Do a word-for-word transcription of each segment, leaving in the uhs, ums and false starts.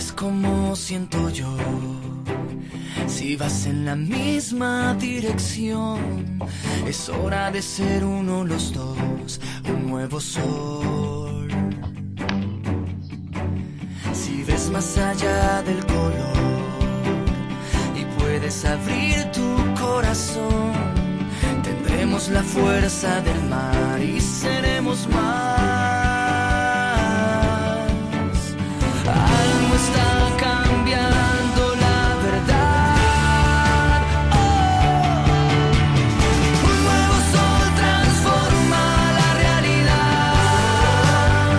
sientes como siento yo, si vas en la misma dirección, es hora de ser uno los dos, un nuevo sol. Si ves más allá del color y puedes abrir tu corazón, tendremos la fuerza del mar y seremos más. Algo está cambiando, la verdad. Oh, un nuevo sol transforma la realidad.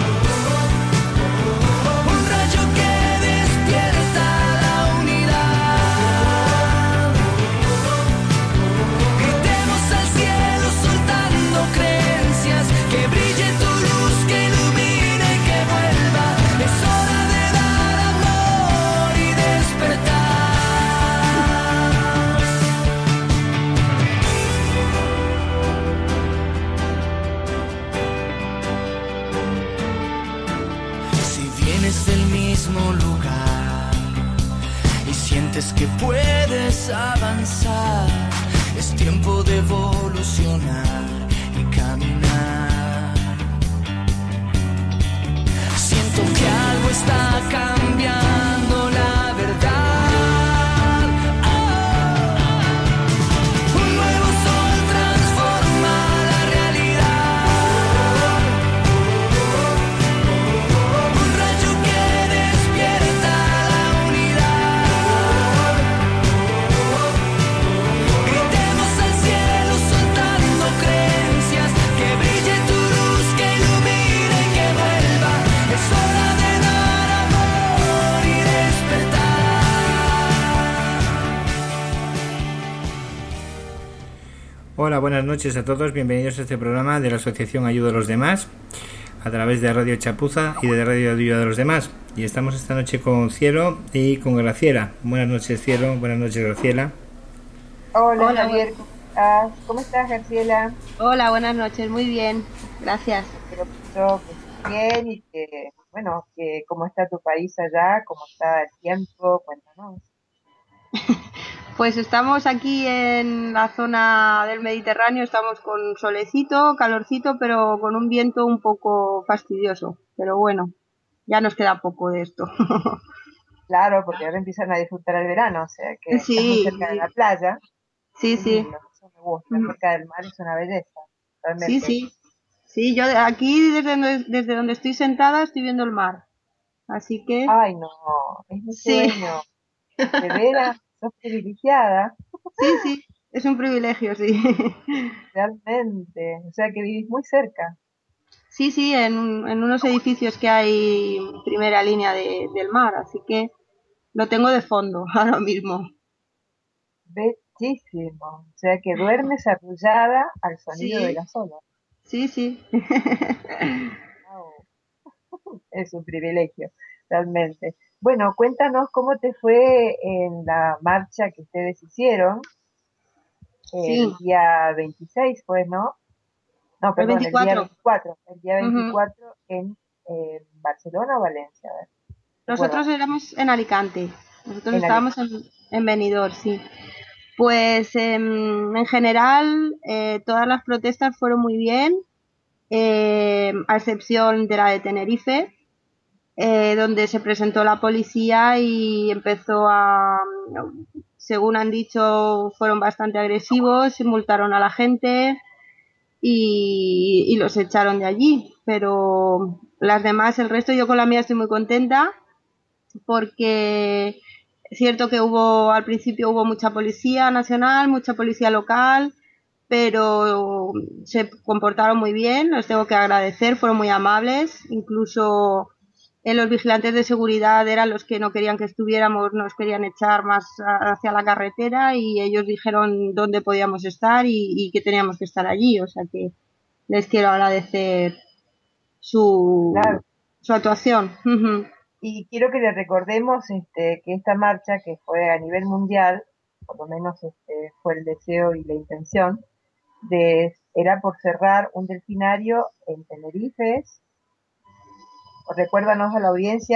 Un rayo que despierta la unidad. Gritemos al cielo soltando creencias, que brille tu luz, que ilumine y que vuelva. Es hora de dar amor y despertar. Si vienes del mismo lugar y sientes que puedes avanzar, es tiempo de evolucionar y caminar. Siento que algo está cambiando, la verdad. Oh, un nuevo sol transforma la realidad. Un rayo que despierta la unidad. Gritemos al cielo soltando creencias, que brille tu luz, que ilumine y que vuelva. Es hora de dar amor y despertar. Hola, buenas noches a todos, bienvenidos a este programa de la Asociación Ayuda a los Demás a través de Radio Chapuza y de Radio Ayuda a los Demás. Y estamos esta noche con Cielo y con Graciela. Buenas noches, Cielo, buenas noches, Graciela. Hola, Hola, Javier, ¿cómo estás? ¿Cómo estás, Graciela? Hola, buenas noches, muy bien, gracias. Espero que todo estés bien y que, bueno, que cómo está tu país allá, cómo está el tiempo, cuéntanos. Pues estamos aquí en la zona del Mediterráneo, estamos con solecito, calorcito, pero con un viento un poco fastidioso. Pero bueno, ya nos queda poco de esto. Claro, porque ahora empiezan a disfrutar el verano, o sea que Sí, estás muy cerca de la playa. sí, Es sí. lindo, eso me gusta, cerca del mar es una belleza, Sí, realmente. sí. Sí, yo de aquí desde donde, desde donde estoy sentada estoy viendo el mar. Así que Ay, no, es mi sí, sueño. De veras, sos privilegiada, sí, sí, es un privilegio, sí. realmente. O sea que vivís muy cerca. Sí, sí, en, en unos edificios que hay en primera línea de- del mar, así que lo tengo de fondo ahora mismo. Bellísimo. O sea que duermes arrullada al sonido de Sí, las olas. sí, sí. Wow, es un privilegio, realmente. Bueno, cuéntanos cómo te fue en la marcha que ustedes hicieron Sí, el día veintiséis, pues, ¿no? No, el perdón, el día veinticuatro. veinticuatro. El día Ujú. veinticuatro en eh, Barcelona o Valencia, a ver, Nosotros recuérdame, éramos en Alicante, nosotros en estábamos Alicante. en, en Benidorm, sí. Pues em, en general eh, todas las protestas fueron muy bien, eh, a excepción de la de Tenerife, eh, donde se presentó la policía y empezó a, según han dicho, fueron bastante agresivos, multaron a la gente y, y los echaron de allí. Pero las demás, el resto, yo con la mía estoy muy contenta porque es cierto que hubo, al principio hubo mucha policía nacional, mucha policía local, pero se comportaron muy bien, los tengo que agradecer, fueron muy amables, incluso eh, los vigilantes de seguridad eran los que no querían que estuviéramos, nos querían echar más a, hacia la carretera y ellos dijeron dónde podíamos estar y, y que teníamos que estar allí, o sea que les quiero agradecer su, Claro. su actuación. Uh-huh. Y quiero que le recordemos este, que esta marcha, que fue a nivel mundial, por lo menos este, fue el deseo y la intención, de, era por cerrar un delfinario en Tenerife. O recuérdanos a la audiencia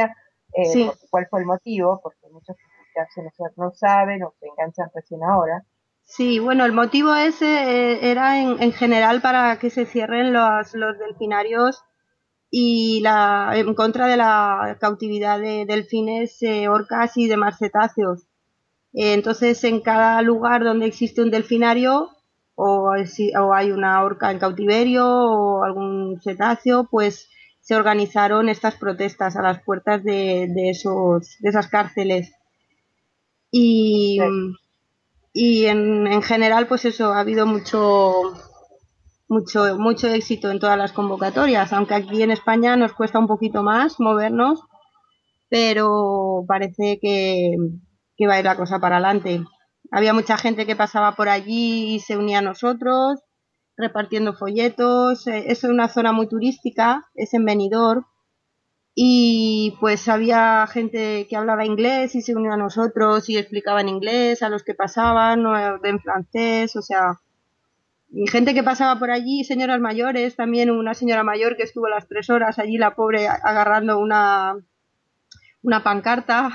Eh, Sí. ¿Cuál fue el motivo? Porque muchos no, no saben o se enganchan recién ahora. Sí, bueno, el motivo ese eh, era en, en general para que se cierren los, los delfinarios y la, en contra de la cautividad de delfines, eh, orcas y demás cetáceos. Eh, entonces, en cada lugar donde existe un delfinario o, si, o hay una orca en cautiverio o algún cetáceo, pues se organizaron estas protestas a las puertas de, de, esos, de esas cárceles. Y, y en, en general, pues eso, ha habido mucho, mucho, mucho éxito en todas las convocatorias, aunque aquí en España nos cuesta un poquito más movernos, pero parece que, que va a ir la cosa para adelante. Había mucha gente que pasaba por allí y se unía a nosotros, repartiendo folletos. Es una zona muy turística, es en Benidorm, y pues había gente que hablaba inglés y se unió a nosotros y explicaba en inglés a los que pasaban, o en francés, o sea, y gente que pasaba por allí, señoras mayores, también una señora mayor que estuvo las tres horas allí, la pobre, agarrando una, una pancarta.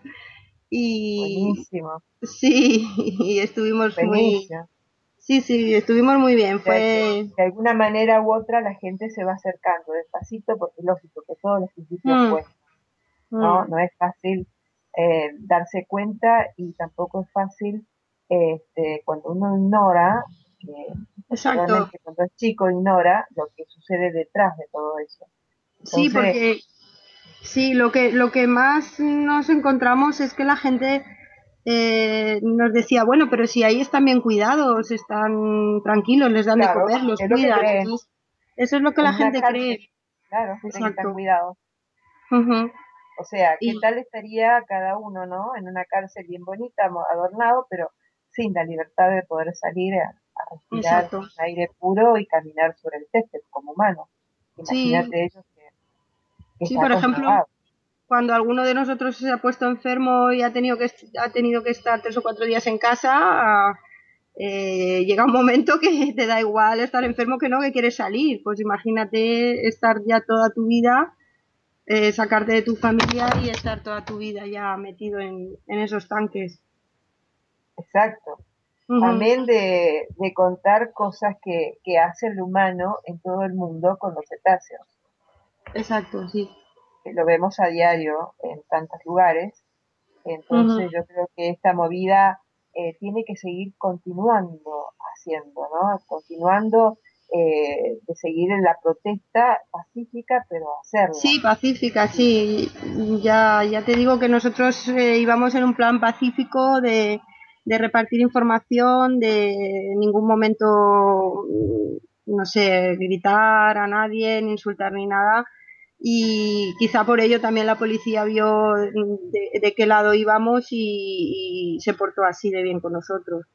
Y buenísimo. sí, y estuvimos Buenísimo. muy... Sí, sí, estuvimos muy bien. O sea, Fue... que de alguna manera u otra la gente se va acercando despacito, porque es lógico que todos los principios Mm, cuestan, ¿no? mm, No es fácil eh, darse cuenta y tampoco es fácil este, cuando uno ignora, que exacto. particularmente cuando es chico ignora lo que sucede detrás de todo eso. Sí, Entonces, porque sí, lo que, lo que más nos encontramos es que la gente eh, nos decía, bueno, pero si ahí están bien cuidados, están tranquilos, les dan de claro, comer, los es lo que cuidan. creen. Entonces, eso es lo que la En una gente cárcel, cree. claro, creen que están Exacto. cuidados. Uh-huh. O sea, ¿qué Y, tal estaría cada uno, ¿no? En una cárcel bien bonita, mo- adornado, pero sin la libertad de poder salir a, a respirar exacto. aire puro y caminar sobre el césped como humano. Sí, Imagínate ellos que, que sí, está por ejemplo, comprobado. cuando alguno de nosotros se ha puesto enfermo y ha tenido que, ha tenido que estar tres o cuatro días en casa, eh, llega un momento que te da igual estar enfermo que no, que quieres salir. Pues imagínate estar ya toda tu vida, eh, sacarte de tu familia y estar toda tu vida ya metido en, en esos tanques. Exacto. Uh-huh. Amén de, de contar cosas que, que hace el humano en todo el mundo con los cetáceos. Exacto, sí. Que lo vemos a diario en tantos lugares. Uh-huh. Entonces yo creo que esta movida eh, tiene que seguir continuando haciendo, ¿no? Continuando eh, de seguir en la protesta pacífica, pero hacerla. Sí, pacífica, sí. Ya, ya te digo que nosotros eh, íbamos en un plan pacífico de, de repartir información, de en ningún momento, mm, no sé, gritar a nadie, ni insultar ni nada. Y quizá por ello también la policía vio de, de qué lado íbamos y, y se portó así de bien con nosotros.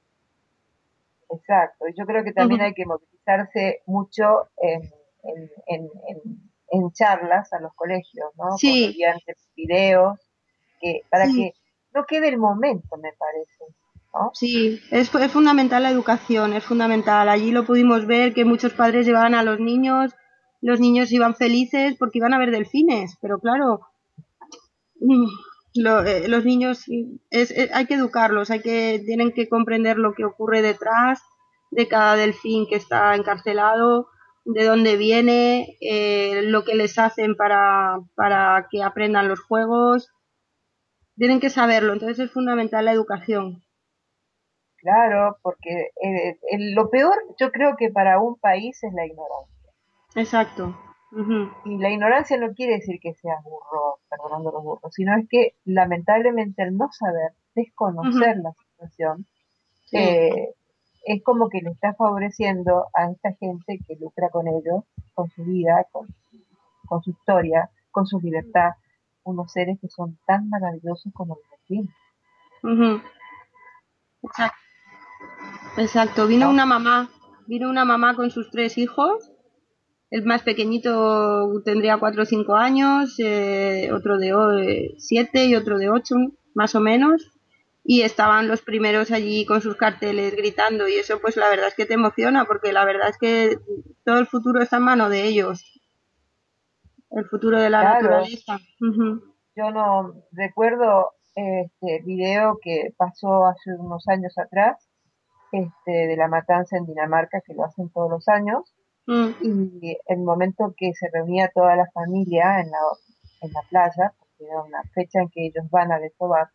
Exacto. Y yo creo que también Ujú. hay que movilizarse mucho en, en, en, en, en charlas a los colegios, ¿no? Con Sí, mediante videos, que, para sí. que no quede el momento, me parece, ¿no? Sí, es, es fundamental la educación, es fundamental. Allí lo pudimos ver que muchos padres llevaban a los niños, los niños iban felices porque iban a ver delfines, pero claro, mm, lo- eh, los niños es, es- hay que educarlos, hay que tienen que comprender lo que ocurre detrás de cada delfín que está encarcelado, de dónde viene, eh, lo que les hacen para, para que aprendan los juegos, tienen que saberlo, entonces es fundamental la educación. Claro, porque eh, el- lo peor yo creo que para un país es la ignorancia. Exacto. Ujú. Y la ignorancia no quiere decir que seas burro, perdonando los burros, sino es que lamentablemente el no saber, Ujú. desconocer la situación, Sí. eh, es como que le está favoreciendo a esta gente que lucra con ellos, con su vida, con, con su historia, con su libertad, unos seres que son tan maravillosos como los delfines, Ujú. Exacto. Exacto. Vino ¿no? una mamá, vino una mamá con sus tres hijos. El más pequeñito tendría cuatro o cinco años, eh, otro de o- eh, siete y otro de ocho, más o menos. Y estaban los primeros allí con sus carteles gritando y eso pues la verdad es que te emociona porque la verdad es que todo el futuro está en manos de ellos, el futuro de la Claro, naturaleza. Ujú. yo no recuerdo este video que pasó hace unos años atrás, este, de la matanza en Dinamarca, que lo hacen todos los años, Mm, y el momento que se reunía toda la familia en la, en la playa, porque era una fecha en que ellos van a desovar,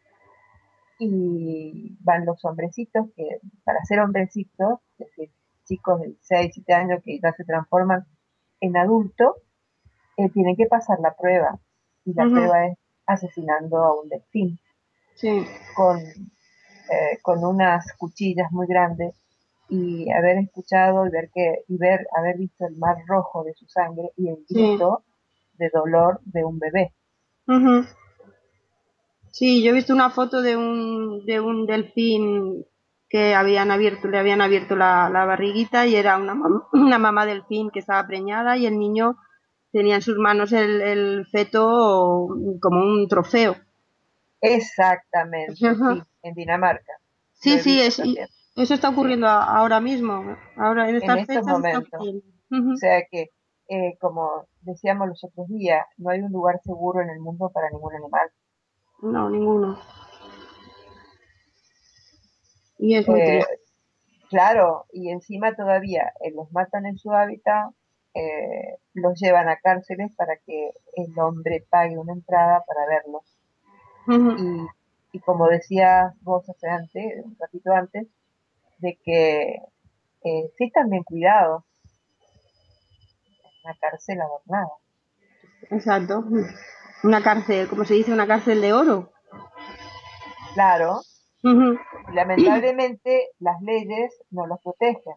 y van los hombrecitos, que para ser hombrecitos, es decir, chicos de seis siete años que ya se transforman en adultos, eh, tienen que pasar la prueba, y la ujú, prueba es asesinando a un delfín sí, con, eh, con unas cuchillas muy grandes, y haber escuchado y ver que y ver haber visto el mar rojo de su sangre y el sí. grito de dolor de un bebé. Ujú. Sí, yo he visto una foto de un, de un delfín que habían abierto, le habían abierto la, la barriguita y era una, mam- una mamá delfín que estaba preñada y el niño tenía en sus manos el, el feto como un trofeo. Exactamente, Ajá. sí, en Dinamarca. Lo Sí, he sí, visto es, y también, eso está ocurriendo a- ahora mismo. Ahora en en estas estos fechas está momentos. ocurriendo. O Ujú. sea que, eh, como decíamos los otros días, no hay un lugar seguro en el mundo para ningún animal. No, ninguno. Y es muy Eh, triste. claro, y encima todavía eh, los matan en su hábitat, eh, los llevan a cárceles para que el hombre pague una entrada para verlos. Ujú. Y, y como decías vos hace antes, un ratito antes, de que eh, sí están bien cuidados, una cárcel adornada. Exacto. Una cárcel, como se dice, una cárcel de oro. Claro, Ujú. y lamentablemente las leyes no los protegen,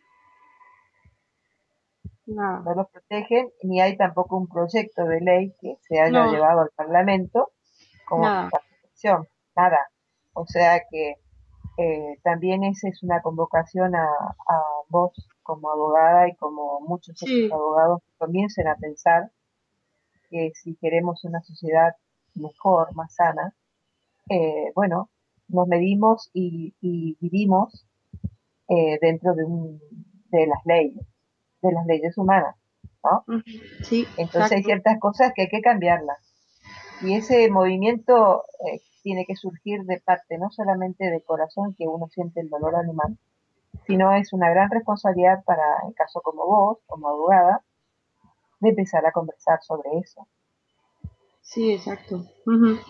Nada. no los protegen, ni hay tampoco un proyecto de ley que se haya No, llevado al Parlamento como nada. para protección, nada. O sea que eh, también esa es una convocación a, a vos como abogada y como muchos otros Sí, abogados que comiencen a pensar que si queremos una sociedad mejor, más sana, eh, bueno, nos medimos y, y vivimos eh, dentro de, un, de las leyes, de las leyes humanas, ¿no? ujú, sí, Entonces hay exacto. ciertas cosas que hay que cambiarlas. Y ese movimiento eh, tiene que surgir de parte, no solamente de corazón, que uno siente el dolor animal, sino es una gran responsabilidad para, en caso como vos, como abogada, de empezar a conversar sobre eso. Sí, exacto. Ujú.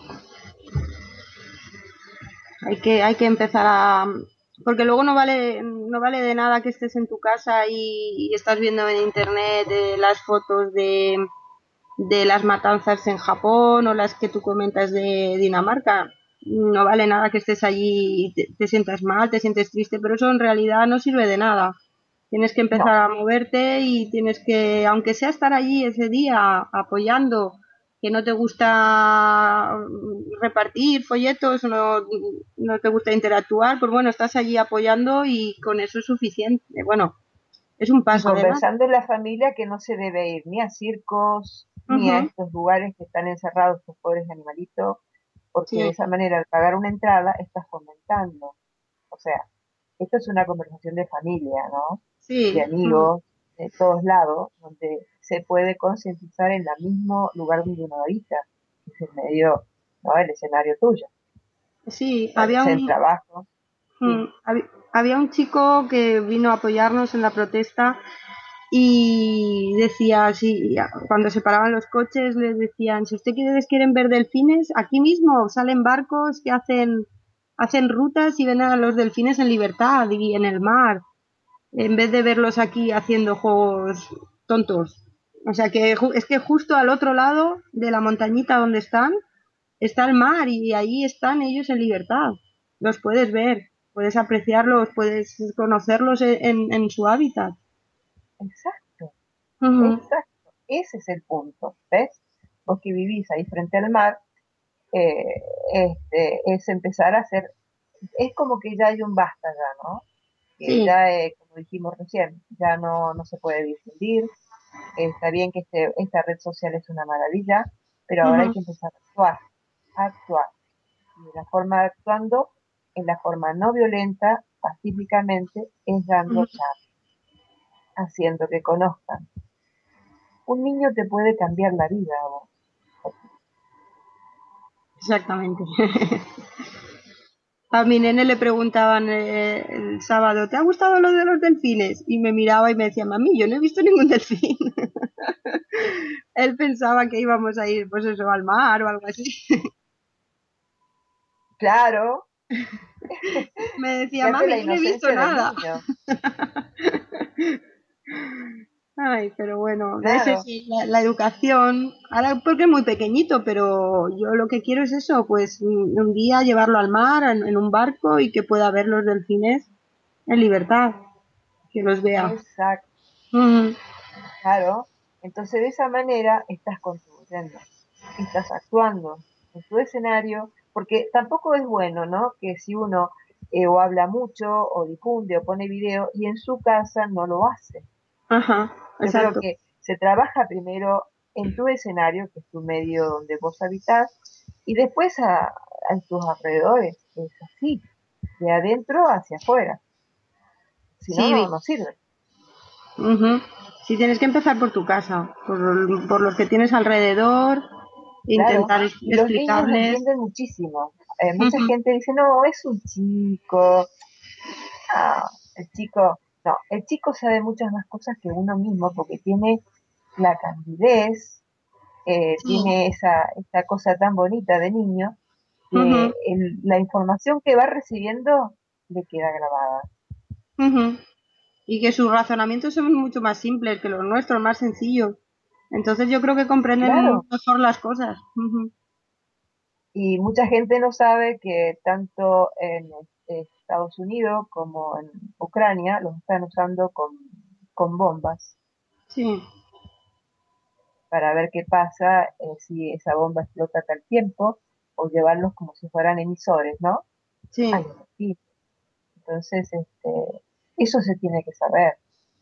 Hay que, hay que empezar a... Porque luego no vale, no vale de nada que estés en tu casa y, y estás viendo en internet eh, las fotos de, de las matanzas en Japón o las que tú comentas de Dinamarca. No vale nada que estés allí y te, te sientas mal, te sientes triste, pero eso en realidad no sirve de nada. Tienes que No, empezar a moverte y tienes que, aunque sea estar allí ese día apoyando, que no te gusta repartir folletos, no, no te gusta interactuar, pues bueno, estás allí apoyando y con eso es suficiente. Bueno, es un y paso adelante. conversando en la familia que no se debe ir ni a circos, ni a Ujú, estos lugares que están encerrados estos pobres animalitos, porque de sí, esa manera al pagar una entrada estás fomentando. O sea, esto es una conversación de familia, ¿no? De sí, ujú, amigos, de todos lados, donde se puede concientizar en el mismo lugar donde uno habita, que es el medio, ¿no? El escenario tuyo, sí, tal había vez en un, trabajo, mm, sí. habi- había un chico que vino a apoyarnos en la protesta y decía, sí, cuando se paraban los coches les decían, si ustedes quieren ver delfines, aquí mismo salen barcos que hacen, hacen rutas y ven a los delfines en libertad y en el mar, en vez de verlos aquí haciendo juegos tontos. O sea que ju- es que justo al otro lado de la montañita donde están, está el mar y ahí están ellos en libertad. Los puedes ver, puedes apreciarlos, puedes conocerlos en, en, en su hábitat. Exacto, Ujú. exacto. Ese es el punto, ¿ves? Vos que vivís ahí frente al mar, eh, este, es empezar a hacer, es como que ya hay un basta ya, ¿no? Que Sí. ya, eh, como dijimos recién, ya no, no se puede difundir. Eh, está bien que este, esta red social es una maravilla, pero ahora hay Ujú. que empezar a actuar, a actuar. Y la forma de actuando, en la forma no violenta, pacíficamente, es dando Ujú. charlas, haciendo que conozcan. Un niño te puede cambiar la vida a vos. Exactamente. A mi nene le preguntaban eh, el sábado, ¿te ha gustado lo de los delfines? Y me miraba y me decía, mami, yo no he visto ningún delfín. Él pensaba que íbamos a ir, pues eso, al mar o algo así. Claro. Me decía, mami, yo no he visto nada. Ay, pero bueno, Claro. ese sí, la, la educación, ahora porque es muy pequeñito, pero yo lo que quiero es eso, pues un, un día llevarlo al mar, en, en un barco y que pueda ver los delfines en libertad, que los vea. Exacto. Mm. Claro. Entonces de esa manera estás contribuyendo, estás actuando en tu escenario, porque tampoco es bueno, ¿no? Que si uno eh, o habla mucho o difunde o pone video y en su casa no lo hace. Ajá, Yo exacto. creo que se trabaja primero en tu escenario, que es tu medio donde vos habitás, y después a, a tus alrededores. Es así, de adentro hacia afuera. Si no, Sí, no, no sirve. uh-huh. Sí, tienes que empezar por tu casa, por, por los que tienes alrededor, intentar Claro, y los niños explicarles. entienden muchísimo. Eh, mucha Uh-huh. gente dice, no, es un chico. Ah, el chico, no, el chico sabe muchas más cosas que uno mismo porque tiene la candidez, eh, Sí. tiene esa, esa cosa tan bonita de niño, que Uh-huh. el, la información que va recibiendo le queda grabada. Uh-huh. Y que sus razonamientos son mucho más simples que los nuestros, más sencillos. Entonces yo creo que comprenden Claro, mejor las cosas. Uh-huh. y mucha gente no sabe que tanto en Estados Unidos como en Ucrania los están usando con, con bombas Sí, para ver qué pasa eh, si esa bomba explota a tal tiempo o llevarlos como si fueran emisores, ¿no? sí. Ay, sí. Entonces, este, eso se tiene que saber.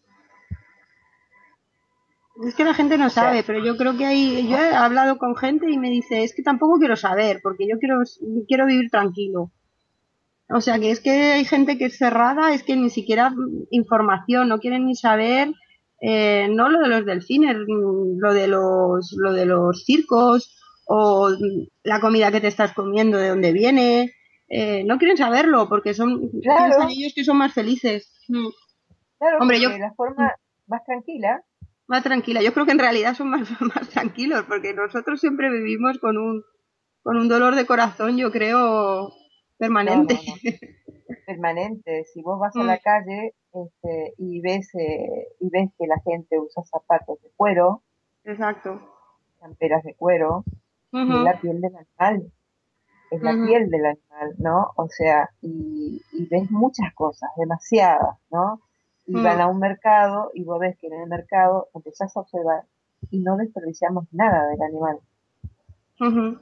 Es que la gente no O sea, sabe, pero yo creo que hay, yo he hablado con gente y me dice, es que tampoco quiero saber, porque yo quiero, quiero vivir tranquilo. O sea, que es que hay gente que es cerrada, es que ni siquiera información, no quieren ni saber, eh, no lo de los delfines, lo de los, lo de los circos o la comida que te estás comiendo, de dónde viene, eh, no quieren saberlo porque son, piensan claro, ellos que son más felices. Mm. claro, Hombre, yo porque la forma más tranquila, más tranquila, yo creo que en realidad son más, más tranquilos porque nosotros siempre vivimos con un, con un dolor de corazón, yo creo, no, permanente. no, no, permanente. Si vos vas a Mm, la calle este, y ves eh, y ves que la gente usa zapatos de cuero, exacto. camperas de cuero, y es Ujú, la piel del animal, es la ujú. piel del animal, ¿no? O sea, y, y ves muchas cosas, demasiadas, ¿no? Y van Mm, a un mercado y vos ves que en el mercado empezás a observar y no desperdiciamos nada del animal. ujú.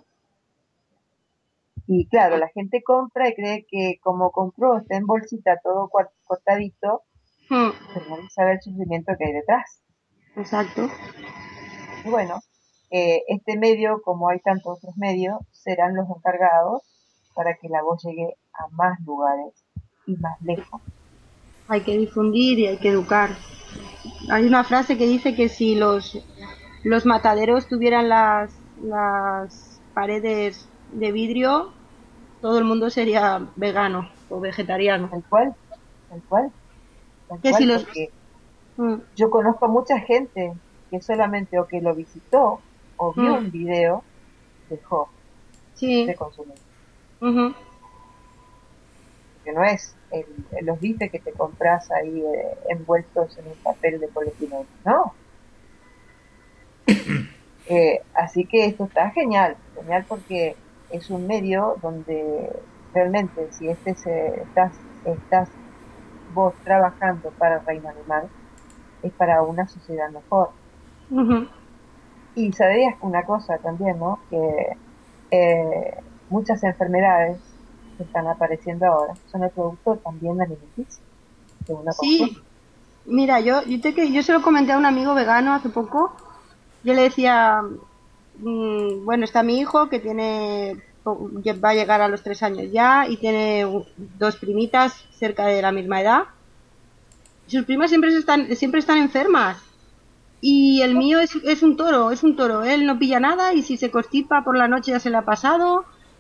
Y claro, la gente compra y cree que como compró, está en bolsita todo cuar- cortadito, Mm, pero nadie sabe el sufrimiento que hay detrás. exacto. Y bueno, eh, este medio, como hay tantos otros medios, serán los encargados para que la voz llegue a más lugares y más lejos. Hay que difundir y hay que educar. Hay una frase que dice que si los, los mataderos tuvieran las, las paredes de vidrio, todo el mundo sería vegano o vegetariano. Tal cual, tal cual, tal Que si cual, los... porque Mm, yo conozco mucha gente que solamente o que lo visitó o vio mm, un video, dejó sí. de consumir. Ujú. Que no es el, los bifes que te compras ahí eh, envueltos en un papel de polietileno, no. Eh, así que esto está genial, genial porque es un medio donde realmente si este se, estás, estás vos trabajando para el reino animal, es para una sociedad mejor. Ujú. Y sabías una cosa también, ¿no? Que eh, muchas enfermedades que están apareciendo ahora son el producto también alimenticio que uno consume. Sí, mira, yo, yo, te, que- yo se lo comenté a un amigo vegano hace poco. Yo le decía, mm, bueno, está mi hijo que tiene, va a llegar a los tres años ya y tiene u- dos primitas cerca de la misma edad. Sus primas siempre están, siempre están enfermas. Y el mío es, es un toro, es un toro. Él no pilla nada y si se constipa por la noche ya se le ha pasado.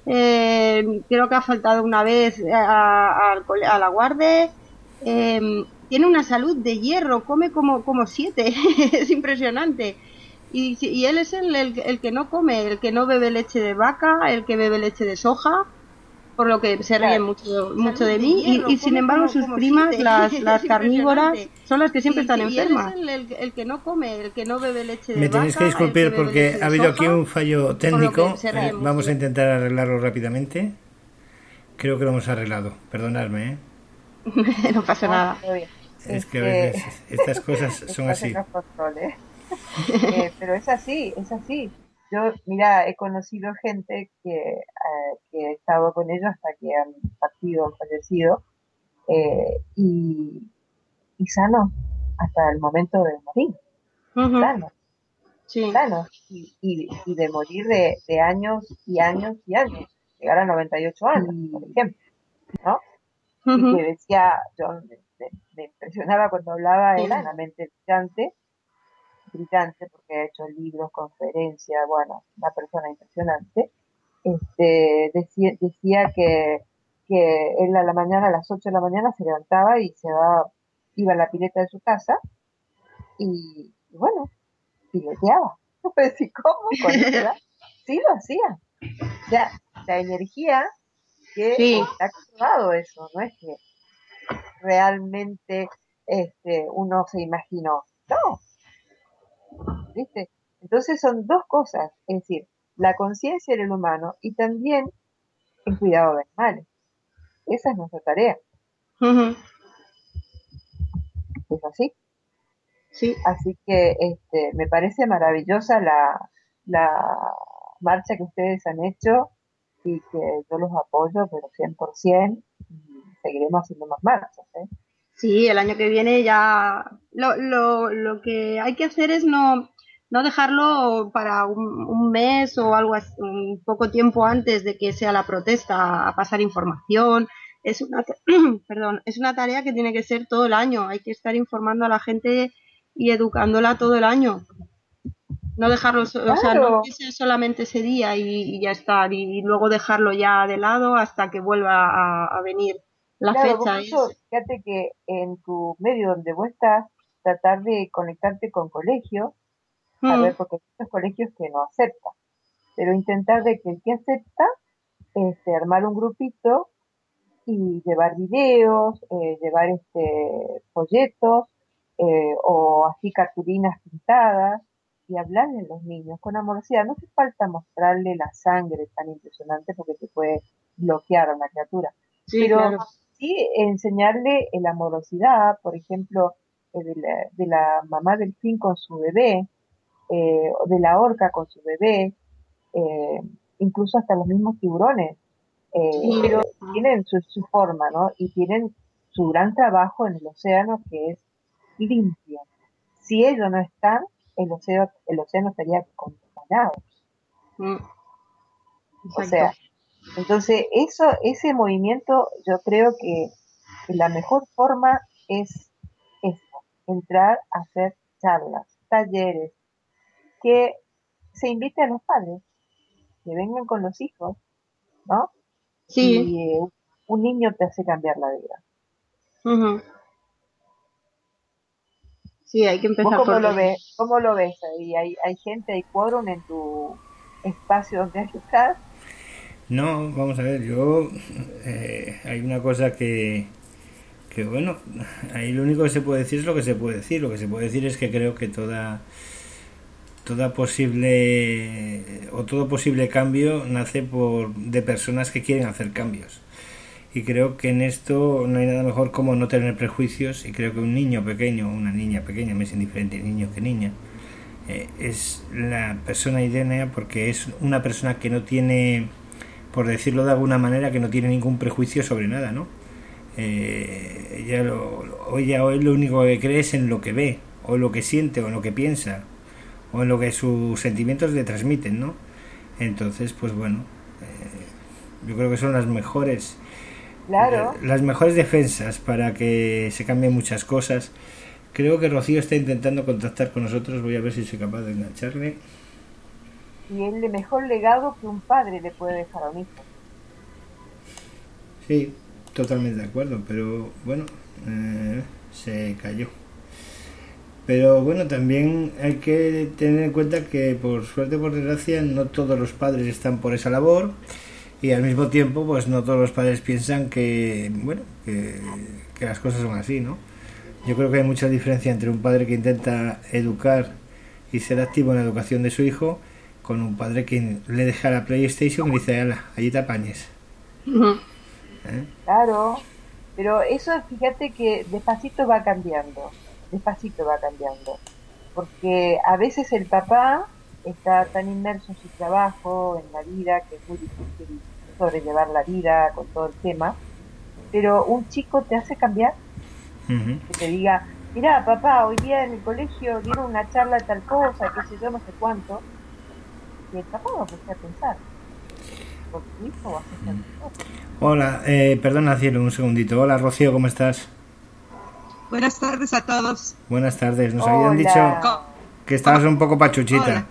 eh, creo que ha faltado una vez a, a, a la guardia, eh, tiene una salud de hierro, come como, como siete, es impresionante. Y, y él es el, el, el que no come, el que no bebe leche de vaca, el que bebe leche de soja, por lo que se ríen mucho, mucho de mí, y, y sin embargo sus primas, las, las carnívoras, son las que siempre están enfermas. Y él es el, el, el que no come, el que no bebe leche de vaca. Me tenéis que disculpar porque ha habido aquí un fallo técnico, eh, vamos a intentar arreglarlo rápidamente. Creo que lo hemos arreglado, perdonadme, ¿eh? No pasa nada. Es que a veces estas cosas son así. eh, pero es así, es así. Yo, mira, he conocido gente que, eh, que he estado con ellos hasta que han partido, han fallecido, eh, y, y sanos hasta el momento de morir. Uh-huh. Sanos. Sí. Sanos. Y, y, y de morir de, de años y años y años. Llegar a noventa y ocho años, por ejemplo. ¿No? Uh-huh. Y que decía, yo me, me impresionaba cuando hablaba, era una mente brillante. brillante porque ha hecho libros, conferencias, bueno, una persona impresionante. Este, decía, decía que, que él a la mañana, a las ocho de la mañana, se levantaba y se va, iba a la pileta de su casa y, y bueno, pileteaba. No puedo decir cómo, con eso, sí lo hacía. O sea, la energía que sí. Está comprobado eso, no es que realmente este, uno se imaginó, no. ¿Viste? Entonces son dos cosas, es decir, la conciencia del humano y también el cuidado de animales. Esa es nuestra tarea. Uh-huh. ¿Es así? Sí. Así que este, me parece maravillosa la, la marcha que ustedes han hecho y que yo los apoyo, pero cien por ciento, y seguiremos haciendo más marchas, ¿eh? Sí, el año que viene ya lo, lo, lo que hay que hacer es no, no dejarlo para un, un mes o algo así, un poco tiempo antes de que sea la protesta, a pasar información. Es una, perdón, es una tarea que tiene que ser todo el año. Hay que estar informando a la gente y educándola todo el año. No dejarlo, claro. O sea, no que sea solamente ese día y, y ya está, y, y luego dejarlo ya de lado hasta que vuelva a, a venir. La claro, fecha eso, es... fíjate que en tu medio donde vos estás, tratar de conectarte con colegios, mm. a ver, porque hay muchos colegios que no aceptan, pero intentar de que el que acepta, este, armar un grupito y llevar videos, eh, llevar este folletos, eh, o así cartulinas pintadas, y hablarle a los niños con amorosidad. No hace falta mostrarle la sangre tan impresionante porque te puede bloquear a una criatura, sí, pero... Claro. Sí, enseñarle la amorosidad, por ejemplo, eh, de, la, de la mamá delfín con su bebé, eh, de la orca con su bebé, eh, incluso hasta los mismos tiburones, eh, sí. Pero tienen su, su forma, ¿no? Y tienen su gran trabajo en el océano, que es limpio. Si ellos no están, el océano, el océano estaría contaminado. Mm. O sea, entonces, eso, ese movimiento, yo creo que, que la mejor forma es esto, entrar a hacer charlas, talleres, que se invite a los padres, que vengan con los hijos, ¿no? Sí. Y eh, un niño te hace cambiar la vida. Uh-huh. Sí, hay que empezar. ¿Vos cómo lo ves? ¿Cómo lo ves? ¿Hay, hay, hay gente, hay quórum en tu espacio donde estás? No, vamos a ver, yo eh, hay una cosa que, que bueno, ahí lo único que se puede decir es lo que se puede decir. Lo que se puede decir es que creo que toda toda posible o todo posible cambio nace por de personas que quieren hacer cambios. Y creo que en esto no hay nada mejor como no tener prejuicios, y creo que un niño pequeño, una niña pequeña, me es indiferente niño que niña, eh, es la persona idónea porque es una persona que no tiene, por decirlo de alguna manera, que no tiene ningún prejuicio sobre nada, ¿no? Eh, ella lo, ella hoy lo único que cree es en lo que ve, o en lo que siente, o en lo que piensa, o en lo que sus sentimientos le transmiten, ¿no? Entonces, pues bueno, eh, yo creo que son las mejores, claro. eh, las mejores defensas para que se cambien muchas cosas. Creo que Rocío está intentando contactar con nosotros, voy a ver si soy capaz de engancharle. Y es el mejor legado que un padre le puede dejar a un hijo. Sí, totalmente de acuerdo, pero bueno, eh, se cayó. Pero bueno, también hay que tener en cuenta que por suerte o por desgracia no todos los padres están por esa labor y al mismo tiempo pues no todos los padres piensan que bueno que, que las cosas son así, ¿no? Yo creo que hay mucha diferencia entre un padre que intenta educar y ser activo en la educación de su hijo con un padre que le deja la PlayStation y le dice, ala, allí te apañes. ¿Eh? Claro, pero eso fíjate que despacito va cambiando, despacito va cambiando, porque a veces el papá está tan inmerso en su trabajo, en la vida, que es muy difícil sobrellevar la vida con todo el tema, pero un chico te hace cambiar, Uh-huh. que te diga, mira papá, hoy día en el colegio dieron una charla de tal cosa, qué sé yo, no sé cuánto, y el papá va a empezar a pensar, por tu hijo vas a hacer mejor. Hola, eh, perdona Cielo, un segundito. Hola Rocío, ¿cómo estás? Buenas tardes a todos. Buenas tardes, nos Hola. habían dicho que estabas un poco pachuchita. Hola.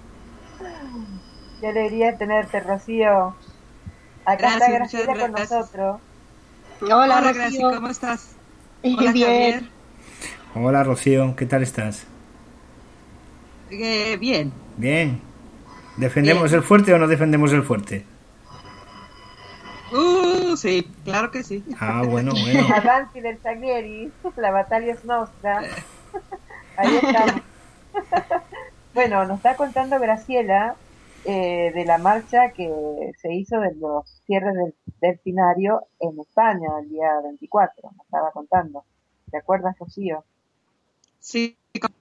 Qué alegría tenerte, Rocío. Acá Gracias, está muchas Graciela con gracias. nosotros. Hola, Hola, Rocío. Graci, ¿cómo estás? Hola, Bien. Javier. Hola Rocío, ¿qué tal estás? Eh, bien. Bien. ¿Defendemos Bien. el fuerte o no defendemos el fuerte? Uh, sí, claro que sí. Ah, bueno, bueno. Avanti del Salieri, la batalla es nuestra. Ahí estamos. Bueno, nos está contando Graciela eh, de la marcha que se hizo de los cierres del delfinario en España el día veinticuatro. Nos estaba contando. ¿Te acuerdas, Rocío? Sí.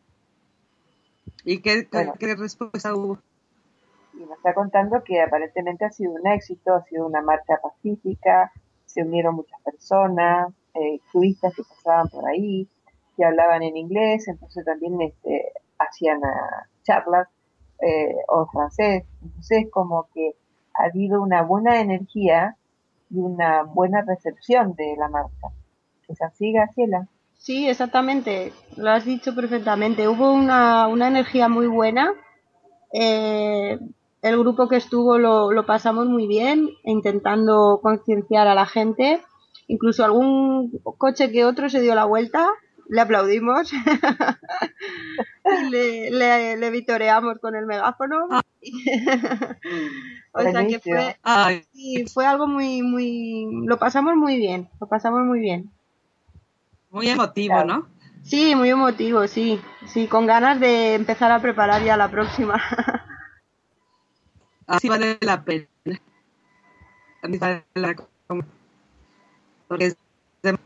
¿Y qué, Bueno. qué respuesta hubo? Y nos está contando que aparentemente ha sido un éxito, ha sido una marcha pacífica, se unieron muchas personas, eh, turistas que pasaban por ahí, que hablaban en inglés, entonces también este, hacían uh, charlas eh, o francés, entonces como que ha habido una buena energía y una buena recepción de la marcha. ¿Es así, Graciela? Sí, exactamente, lo has dicho perfectamente. Hubo una, una energía muy buena. Eh, el grupo que estuvo lo, lo pasamos muy bien, intentando concienciar a la gente. Incluso algún coche que otro se dio la vuelta, le aplaudimos y le, le, le vitoreamos con el megáfono. O sea que fue, Ay, sí, fue algo muy, muy, lo pasamos muy bien, lo pasamos muy bien. muy emotivo, Claro. ¿no? Sí, muy emotivo, sí, sí, con ganas de empezar a preparar ya la próxima. Así vale la pena. Así vale la pena. Porque es de-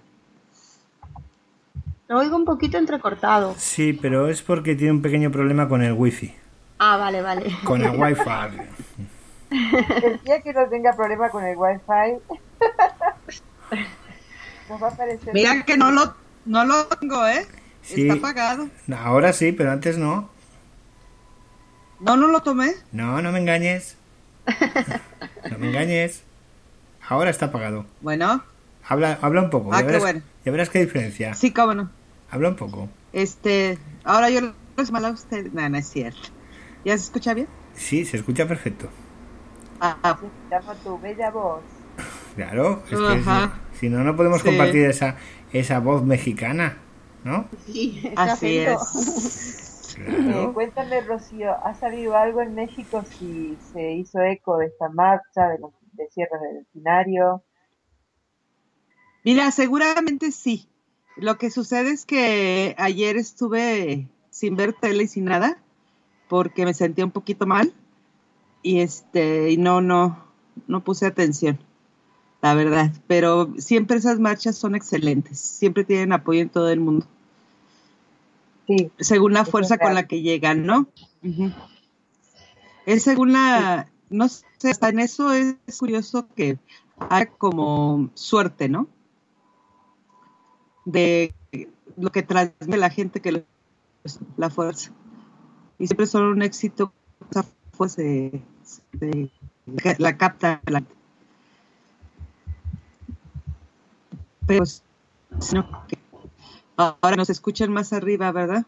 Lo oigo un poquito entrecortado. Sí, pero es porque tiene un pequeño problema con el wifi. Ah, vale, vale. Con el wifi. El día que no tenga problema con el wifi, nos va a aparecer... Mira que no lo, no lo tengo, ¿eh? Sí. Está apagado. Ahora sí, pero antes no. No, no lo tomé. No, no me engañes. No me engañes. Ahora está apagado. Bueno, Habla, habla un poco. Ah, ya qué verás, bueno. ya verás qué diferencia. sí, cómo no. Habla un poco. Este, ahora yo lo mal a usted. No, no es cierto. ¿Ya se escucha bien? Sí, se escucha perfecto. Ah, Escuchamos tu bella voz. Claro, es que Ajá. si, si no, no podemos Sí. compartir esa, esa voz mexicana, ¿no? Sí, ese así acento. es. Eh, Claro. cuéntame, Rocío, ¿ha sabido algo en México si se hizo eco de esta marcha, de los de cierres del delfinario? Mira, seguramente sí. Lo que sucede es que ayer estuve sin ver tele y sin nada porque me sentía un poquito mal y este y no no no puse atención, la verdad. Pero siempre esas marchas son excelentes. Siempre tienen apoyo en todo el mundo, Sí, según la eso fuerza es con real. la que llegan, ¿no? Ujú. Es según la, no sé, hasta en eso es curioso que hay como suerte, ¿no? De lo que transmite la gente que lo- la fuerza. Y siempre son un éxito, esa fuerza se, se- la capta la, pero sino que ahora nos escuchan más arriba, ¿verdad?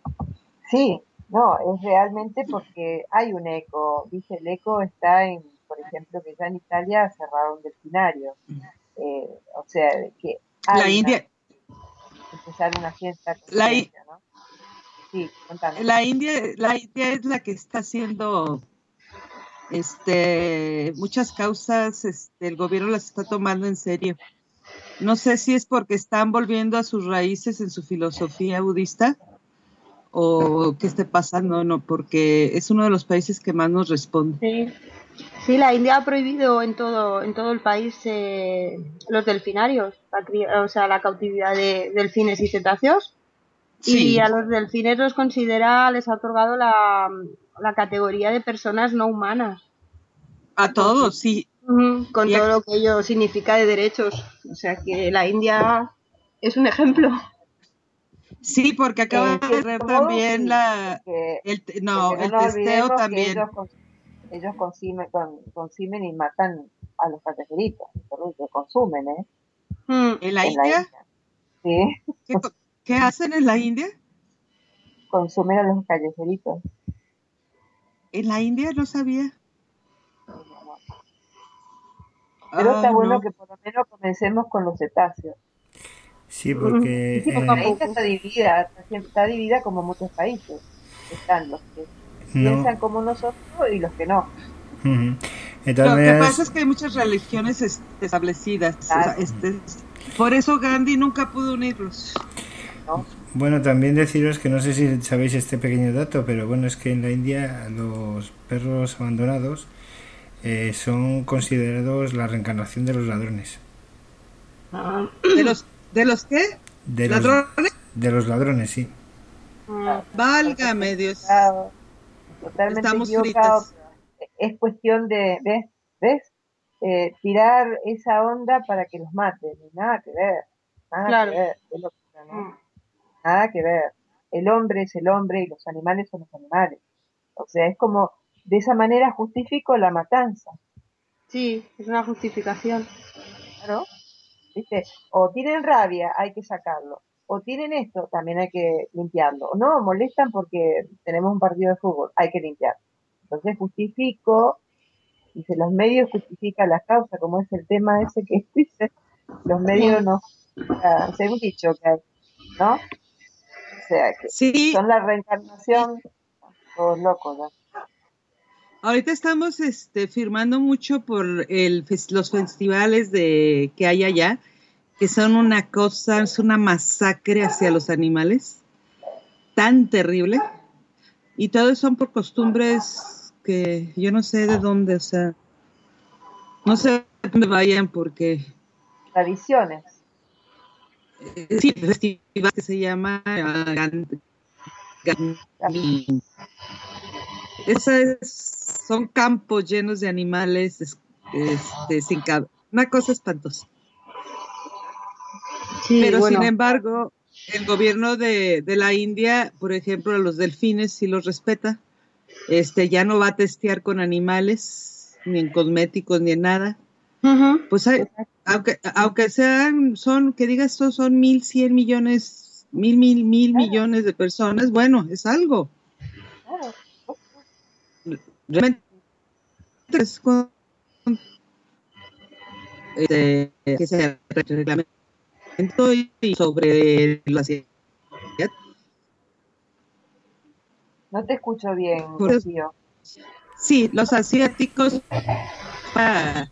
Sí, no, es realmente porque hay un eco, dice, el eco está en, por por ejemplo, que ya en Italia cerraron delfinario. Eh, o sea, que La hay India, una, empezar una cierta la, I- conciencia, ¿no? Sí, contame. la India, la India es la que está haciendo este muchas causas, este, el gobierno las está tomando en serio. No sé si es porque están volviendo a sus raíces en su filosofía budista o qué esté pasando, no, porque es uno de los países que más nos responde. Sí. Sí, la India ha prohibido en todo en todo el país eh, los delfinarios, la cría- o sea, la cautividad de delfines y cetáceos. Sí, Y a los delfines los considera, les ha otorgado la, la categoría de personas no humanas, a todos, sí. Ujú, con Y todo a- lo que ello significa de derechos. O sea que la India es un ejemplo. sí, porque acaba En de cierto correr modo, también sí, la, porque, el, te- porque no, no el nos testeo olvidemos que también. ellos, cons- ellos consumen, con, consumen y matan a los callejeritos, que consumen, ¿eh? Mm, ¿En la En la India? India. Sí, ¿Qué, co- qué hacen en la India? consumen a los callejeritos. En la India no sabía. Pero está Ay, bueno no. que por lo menos comencemos con los cetáceos. Sí, mm, porque Sí, porque poco a la eh, India poco. está dividida, está, siempre- está dividida como muchos países. Están los que no. piensan como nosotros y los que no. Ujú. De todas Lo que maneras, pasa es que hay muchas religiones este, establecidas. O sea, Claro. este, por eso Gandhi nunca pudo unirlos. ¿No? bueno, también deciros que no sé si sabéis este pequeño dato, pero bueno, es que en la India los perros abandonados eh, son considerados la reencarnación de los ladrones. Ah, ¿De los, de los qué? De los, ¿Ladrones? de los ladrones, sí. mm, Válgame Dios. Equivocado, totalmente Estamos equivocado. fritas. Es cuestión de, ¿ves? ¿Ves? Eh, tirar esa onda para que los maten. Y nada que ver, nada Claro. que ver. Es lo que, ¿no? mm, Nada que ver. El hombre es el hombre y los animales son los animales. O sea, es como, de esa manera justifico la matanza, Sí, es una justificación. ¿no? ¿Viste? O tienen rabia, hay que sacarlo. O tienen esto, también hay que limpiarlo. O no, molestan porque tenemos un partido de fútbol, hay que limpiar. Entonces justifico, dice, los medios justifican las causas, como es el tema ese que dice, los medios no justifican, es un dicho que hay, ¿no? O sea, que Sí, son la reencarnación, todos locos, ¿no? ahorita estamos este, firmando mucho por el, fes- los festivales de, que hay allá, que son una cosa, es una masacre hacia los animales, tan terrible. Y todos son por costumbres que yo no sé de dónde, o sea, no sé de dónde vayan porque Tradiciones. eh, sí, el festival que se llama ah, Gan- Gan- Esa es- son campos llenos de animales, es- este, sin cab- una cosa espantosa. Sí, Pero bueno. sin embargo, el gobierno de, de la India, por ejemplo, a los delfines sí los respeta. Este, ya no va a testear con animales, ni en cosméticos, ni en nada. Ujú. Pues hay, aunque, aunque sean, son, que digas, esto son mil cien millones, mil, mil, mil Claro. millones de personas, bueno, es algo. Claro. Realmente es con, este, que se reglamento y sobre la ciudad. No te escucho bien, Por eso- Rocío. Sí, los asiáticos ah,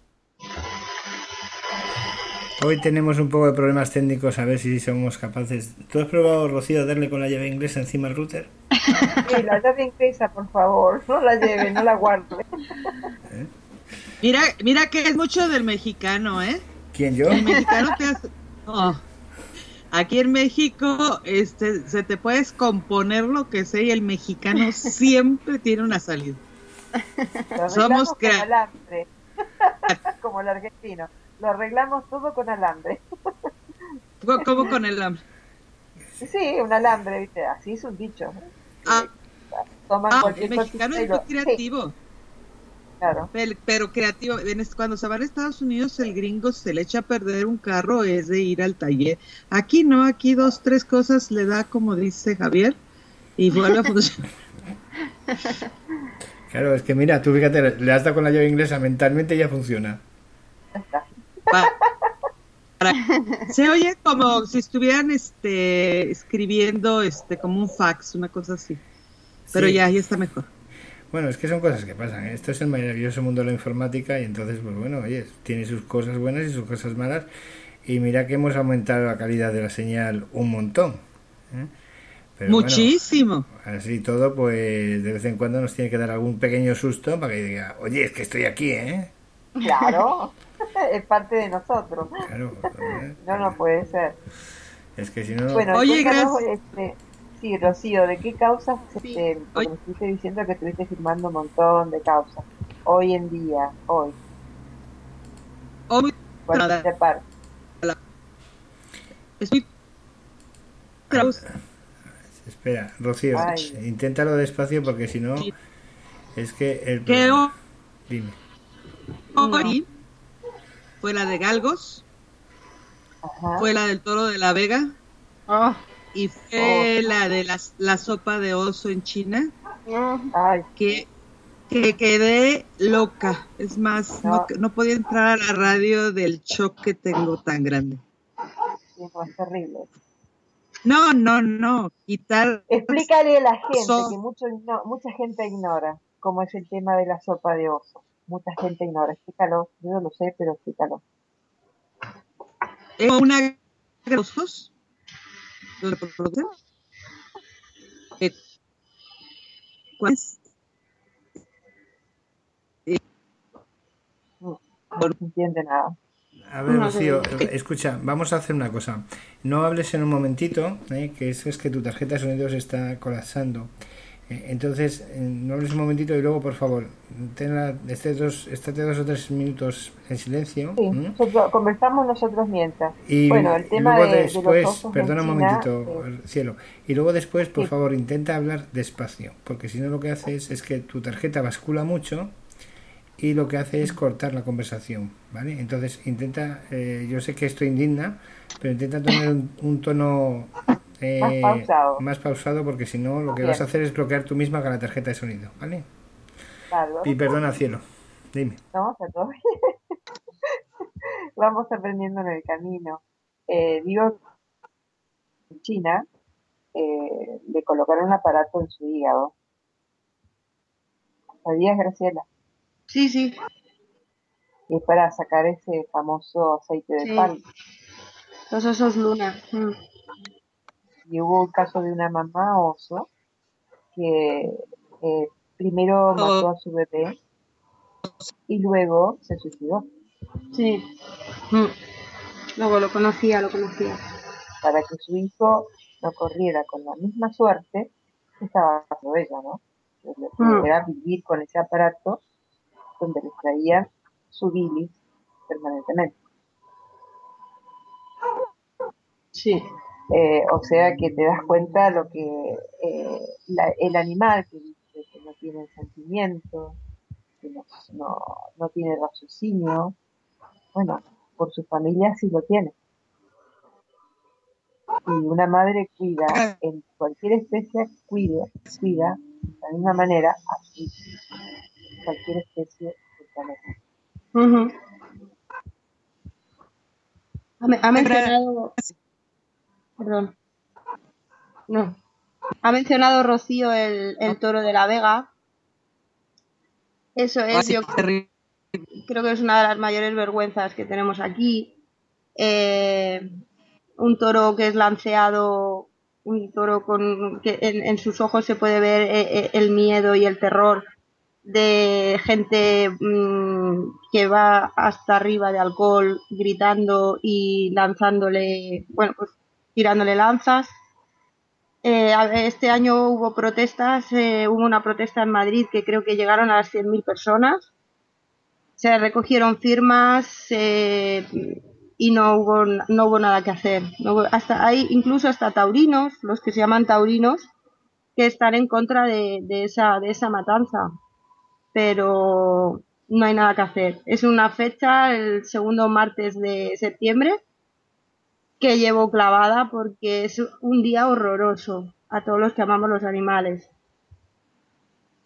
Hoy tenemos un poco de problemas técnicos, a ver si somos capaces. ¿Tú has probado, Rocío, a darle con la llave inglesa encima al router? Sí, la llave inglesa, por favor, no la lleve, no la guarde. mira, mira que es mucho del mexicano, ¿eh? ¿Quién, yo? El mexicano te hace, no. Aquí en México, este, se te puedes componer lo que sea y el mexicano siempre tiene una salida. Lo Somos arreglamos con cra- alambre, como el argentino. Lo arreglamos todo con alambre. Co- Como con el hambre. Sí, un alambre, ¿viste? Así es un dicho. Ah, Toman ah, cualquier el mexicano cosita y es muy lo- sí, creativo, claro. pero, pero creativo. En es- Cuando se van a Estados Unidos, el gringo se le echa a perder un carro, es de ir al taller. Aquí no, aquí dos, tres cosas le da, como dice Javier, y vuelve a funcionar. Claro, es que mira, tú fíjate, le has dado con la llave inglesa, mentalmente ya funciona. Pa- para- Se oye como si estuvieran este escribiendo este como un fax, una cosa así. Pero Sí. ya, ya está mejor. Bueno, es que son cosas que pasan, ¿eh? Esto es el maravilloso mundo de la informática y entonces, pues bueno, oye, tiene sus cosas buenas y sus cosas malas y mira que hemos aumentado la calidad de la señal un montón, ¿eh? Pero Muchísimo. bueno, así todo, pues de vez en cuando nos tiene que dar algún pequeño susto para que diga, oye, es que estoy aquí, ¿eh? Claro, es parte de nosotros. Claro, ¿eh? No, no puede ser. Es que si no... Bueno, Oye, cuéntanos, gracias. este, sí, Rocío, ¿de qué causas? Sí. Este, porque Oye. me estuviste diciendo que estuviste firmando un montón de causas. Hoy en día, hoy, Oh, muy- cualquier parte. Estoy Espera, Rocío, Ay. inténtalo despacio porque si no, es que el... que ho- Dime. hoy fue la de Galgos, Ajá. fue la del Toro de la Vega Oh, y fue la de las- la sopa de oso en China, mm, Ay, que, que quedé loca. Es más, no, No. no podía entrar a la radio del shock que tengo tan grande. sí, no, es terrible. No, no, no. Quitar. Explícale a la gente, So- que mucho, igno- mucha gente ignora cómo es el tema de la sopa de oso. Mucha gente ignora. Explícalo. Yo no lo sé, pero explícalo. Es una de osos. ¿Dónde lo producen? Eh, ¿Cuál es? No, no se entiende nada. A ver, No sé. Rocío, escucha, vamos a hacer una cosa. No hables en un momentito, ¿eh? que es, es que tu tarjeta de sonido se está colapsando. Eh, entonces, eh, no hables un momentito y luego, por favor, tenla, esté dos, estate dos o tres minutos en silencio. Sí, ¿m? nosotros, conversamos nosotros mientras. Y, bueno, el y tema luego de, de después, los osos perdona en un China, momentito, eh, cielo, y luego después, por Sí. favor, intenta hablar despacio, porque si no lo que haces es que tu tarjeta bascula mucho y lo que hace es cortar la conversación, ¿vale? Entonces intenta, eh, yo sé que esto indigna, pero intenta tener un, un tono eh, Más pausado. más pausado, porque si no lo que Bien. vas a hacer es bloquear tú misma con la tarjeta de sonido, ¿vale? claro, Y perdona, cielo, dime. no, está todo bien. Vamos aprendiendo en el camino. Eh, digo, en China eh, le colocaron un aparato en su hígado. ¿Sabías, Graciela? sí, sí, Y es para sacar ese famoso aceite de sí. palma. Los osos luna. Mm. Y hubo un caso de una mamá oso que eh, primero mató a su bebé y luego se suicidó Sí. Mm. Luego lo conocía, lo conocía. para que su hijo no corriera con la misma suerte que estaba pasando ella, ¿no? Que Mm. era vivir con ese aparato donde le extraían su bilis permanentemente. Sí. Eh, o sea que te das cuenta lo que eh, la- el animal que dice que no tiene sentimiento, que no, no, no tiene raciocinio, bueno, por su familia sí lo tiene. Y una madre cuida, en cualquier especie cuida, cuida de la misma manera a su hijo, cualquier especie del planeta. Ujú. Ha, me- ha mencionado. Perdón. No. Ha mencionado Rocío el, el toro de la Vega. Eso es, yo terrible. creo que es una de las mayores vergüenzas que tenemos aquí. Eh, un toro que es lanceado, un toro con que en, en sus ojos se puede ver eh, eh, el miedo y el terror de gente mmm, que va hasta arriba de alcohol gritando y lanzándole, bueno, pues tirándole lanzas. Eh, a ver, este año hubo protestas, eh, hubo una protesta en Madrid que creo que llegaron a las cien mil personas. Se recogieron firmas eh, y no hubo, no hubo nada que hacer. No hubo, hasta hay incluso hasta taurinos, los que se llaman taurinos, que están en contra de, de, esa, de esa matanza. Pero no hay nada que hacer. Es una fecha, el segundo martes de septiembre, que llevo clavada porque es un día horroroso a todos los que amamos los animales.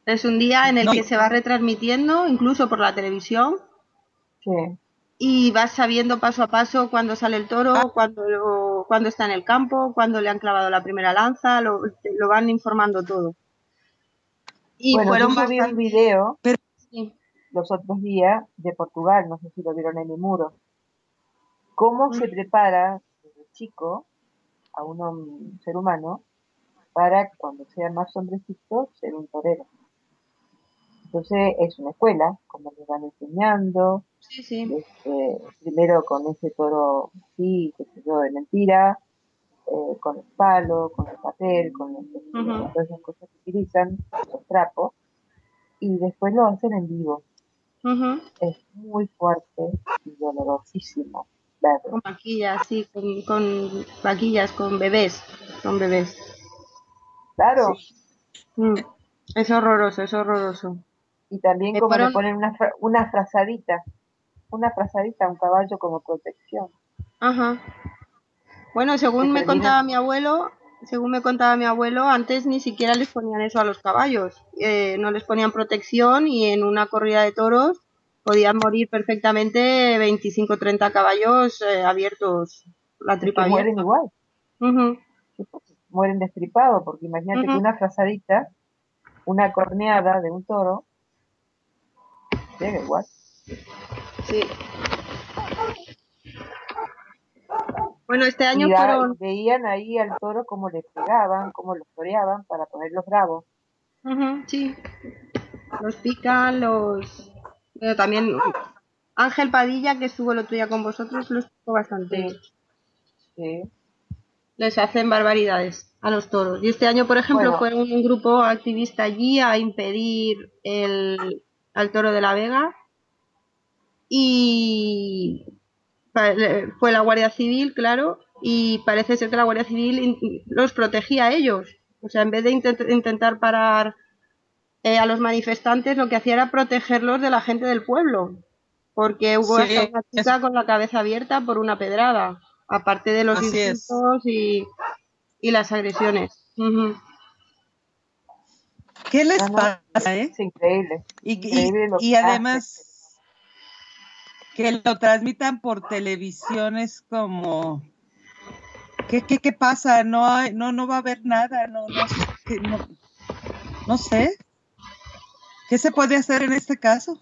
Es un día en el No, que se va retransmitiendo, incluso por la televisión, Sí. y vas sabiendo paso a paso cuándo sale el toro, Ah. cuándo, lo- cuándo está en el campo, cuándo le han clavado la primera lanza, lo, te- lo van informando todo. Y Bueno, yo fueron subí un bastante... video Sí. los otros días de Portugal, no sé si lo vieron en el muro. ¿Cómo se prepara desde chico a un hom- ser humano para cuando sea más hombrecito ser un torero? Entonces es una escuela, como le van enseñando, Sí, sí. este, primero con ese toro así, qué sé yo, de mentira, eh, con el palo, con el papel, con el, Ujú. todas esas cosas que utilizan, esos trapos, y después lo hacen en vivo. Ujú. Es muy fuerte y dolorosísimo verlo. Con vaquillas, sí, con, con vaquillas, con bebés, con bebés. Claro, Mm. Es horroroso, es horroroso. y también Eh, como le fueron, ponen una, fra- una frazadita, una frazadita a un caballo como protección. ajá. Bueno, según Se me termina, contaba mi abuelo, según me contaba mi abuelo, antes ni siquiera les ponían eso a los caballos. Eh, no les ponían protección y en una corrida de toros podían morir perfectamente veinticinco o treinta caballos eh, abiertos, la es tripa que mueren abierta. igual, Ujú, mueren destripados, porque imagínate que ujú. una frazadita, una corneada de un toro, llega igual. Sí. Bueno, este año Y, da- y fueron, veían ahí al toro cómo le pegaban, cómo los toreaban para ponerlos bravos. ujú, sí, los pican, los... Pero también Ángel Padilla, que estuvo el otro día con vosotros, los picó bastante. Sí, sí. Les hacen barbaridades a los toros. Y este año, por ejemplo, Bueno, fue un, un grupo activista allí a impedir el, al toro de la Vega y pa- le- fue la Guardia Civil, claro, y parece ser que la Guardia Civil in- los protegía a ellos. O sea, en vez de intent- intentar parar eh, a los manifestantes, lo que hacía era protegerlos de la gente del pueblo, porque hubo hasta sí, una es- chica con la cabeza abierta por una pedrada, aparte de los así es. insultos y, y las agresiones. Ujú. ¿Qué les no, no, pasa, eh? es increíble, Y, y, increíble lo y que hace. además que lo transmitan por televisión es como, ¿qué, qué, qué pasa? No hay, no, no va a haber nada, no, no, que no, no sé. ¿Qué se puede hacer en este caso?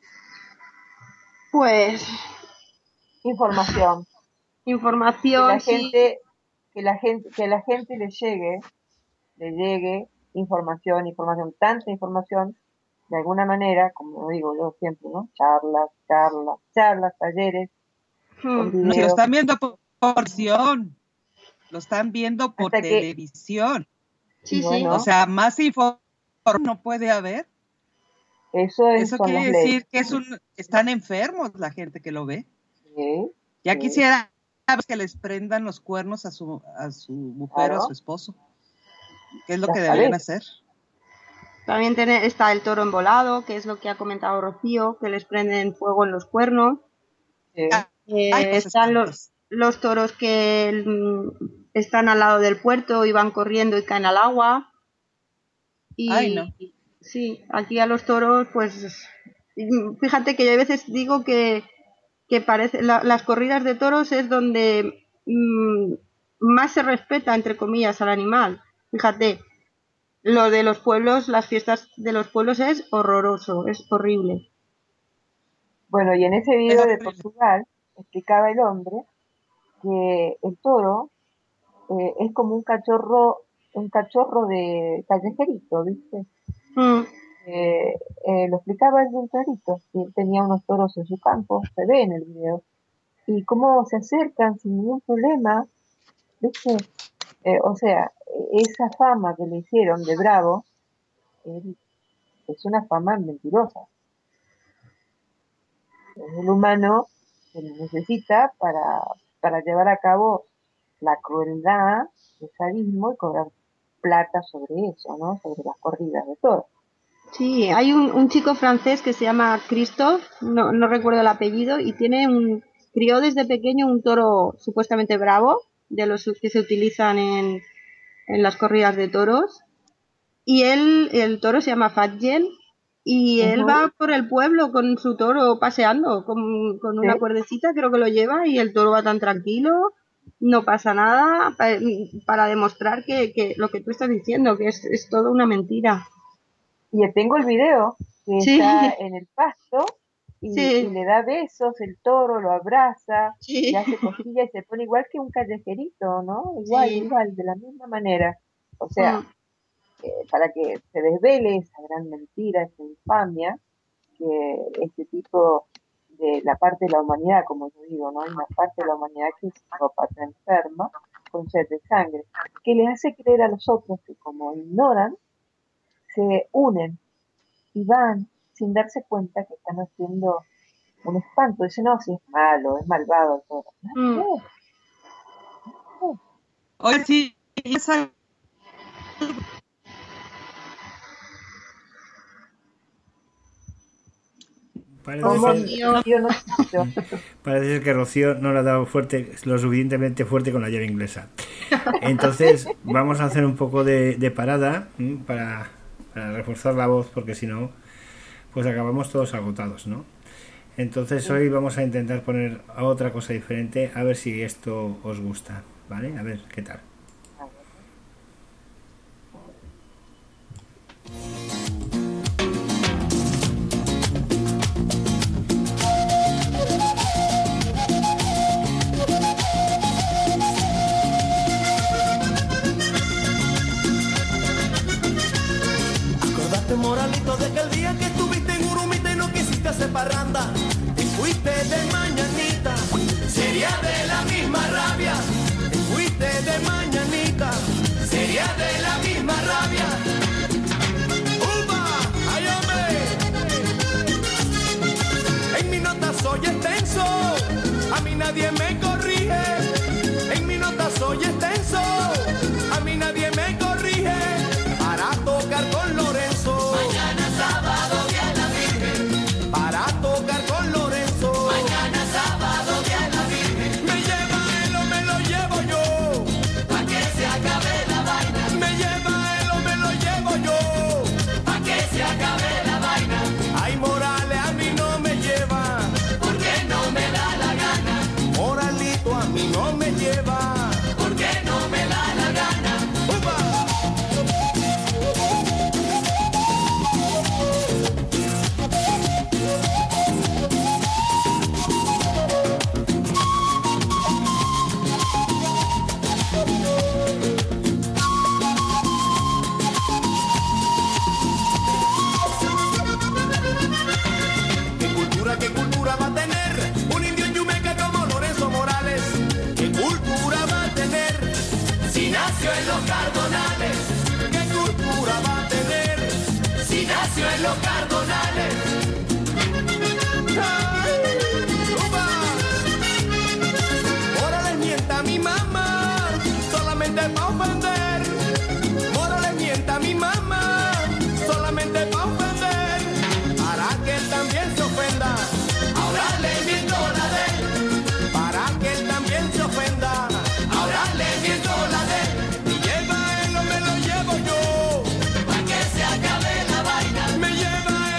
Pues Información, que información, la sí, gente, que la gente, que a la gente le llegue, le llegue información, información, tanta información, de alguna manera, como digo yo siempre, ¿no? Charlas, charlas, charlas, talleres, con mm, No, si lo videos, están viendo por televisión, lo están viendo por hasta que, televisión. y sí, sí, O bueno, sea, más información no puede haber. eso es- Eso son quiere las leyes. decir que es un, están enfermos la gente que lo ve. Sí, Ya sí, quisiera que les prendan los cuernos a su, a su mujer o a su claro, esposo, que es lo las que deberían cabezas. hacer. también tiene- está el toro embolado, que es lo que ha comentado Rocío, que les prenden fuego en los cuernos. Sí, Hay Eh, cosas están los, espantos. los toros que mm, están al lado del puerto y van corriendo y caen al agua. Ay, no. Y sí, aquí a los toros, pues mm, fíjate que yo a veces digo que, que parece, la- las corridas de toros es donde mm, más se respeta, entre comillas, al animal. Fíjate, lo de los pueblos, las fiestas de los pueblos es horroroso, es horrible. bueno, y en ese Es video de horrible. Portugal explicaba el hombre que el toro eh, es como un cachorro, un cachorro de callejerito, ¿viste? Mm, Eh, eh, lo explicaba él bien clarito, que él tenía unos toros en su campo, se ve en el video, y cómo se acercan sin ningún problema, ¿viste? Eh, o sea, esa fama que le hicieron de bravo, él- es una fama mentirosa. Es el humano que lo necesita para, para llevar a cabo la crueldad, el sadismo y cobrar plata sobre eso, ¿no? Sobre las corridas de toros. sí, hay un, un chico francés que se llama Christophe, no, no recuerdo el apellido, y tiene un, crió desde pequeño un toro supuestamente bravo, de los que se utilizan en, en las corridas de toros, y él, el toro se llama Fadgel, y uh-huh. él va por el pueblo con su toro paseando, con, con una ¿Sí? cuerdecita, creo que lo lleva, y el toro va tan tranquilo, no pasa nada, para, para demostrar que, que lo que tú estás diciendo, que es, es todo una mentira. Y tengo el video, que sí. está en el pasto, y, sí. y le da besos, el toro lo abraza, sí. le hace cosquillas y se pone igual que un callejerito, ¿no? Igual, sí. igual, de la misma manera. O sea, mm. eh, para que se desvele esa gran mentira, esa infamia, que este tipo de la parte de la humanidad, como yo digo, ¿no? Hay una parte de la humanidad que es psicópata enferma, con sed de sangre, que le hace creer a los otros que como ignoran, se unen y van sin darse cuenta que están haciendo un espanto. Dicen, no, si es malo, es malvado todo. Mm. No. No. Oye, sí, esa... Parece ser, no, parece ser que Rocío no le ha dado fuerte, lo suficientemente fuerte con la llave inglesa. Entonces vamos a hacer un poco de, de parada para, para reforzar la voz, porque si no, pues acabamos todos agotados, ¿no? Entonces hoy vamos a intentar poner otra cosa diferente, a ver si esto os gusta, ¿vale? A ver qué tal. Moralito, de que el día que estuviste en Urumita y no quisiste hacer parranda y fuiste de mañanita, sería de la misma rabia. Y fuiste de mañanita, sería de la misma rabia. ¡Upa! ¡Ay, hombre! En mi nota soy extenso, a mí nadie me corrige. En mi nota soy extenso, a mí nadie me corrige. Para tocar con Lorenzo. Mañana sábado día de la Virgen. Para tocar con Lorenzo. Mañana sábado día de la Virgen. Me lleva él o me lo llevo yo. Pa' que se acabe la vaina. Me lleva él o me lo llevo yo. Pa' que se acabe la vaina. Ay, Morales a mí no me lleva. Porque no me da la gana. Moralito a mí no me lleva. Porque no me da la gana. ¡Upa! ¿Qué cultura va a tener un indio en Yumeca como Lorenzo Morales? ¿Qué cultura va a tener si nació en los Cardonales? ¿Qué cultura va a tener si nació en los Cardonales? ¡Ay! ¡Upa! Morales mienta a mi mamá solamente pa' ofender. Morales mienta a mi mamá solamente pa' ofender. Para que él también se ofenda. Ahora le miento la de él. Para que él también se ofenda. Ahora le miento la de él. Y lleva él o me lo llevo yo. Pa' que se acabe la vaina. Me lleva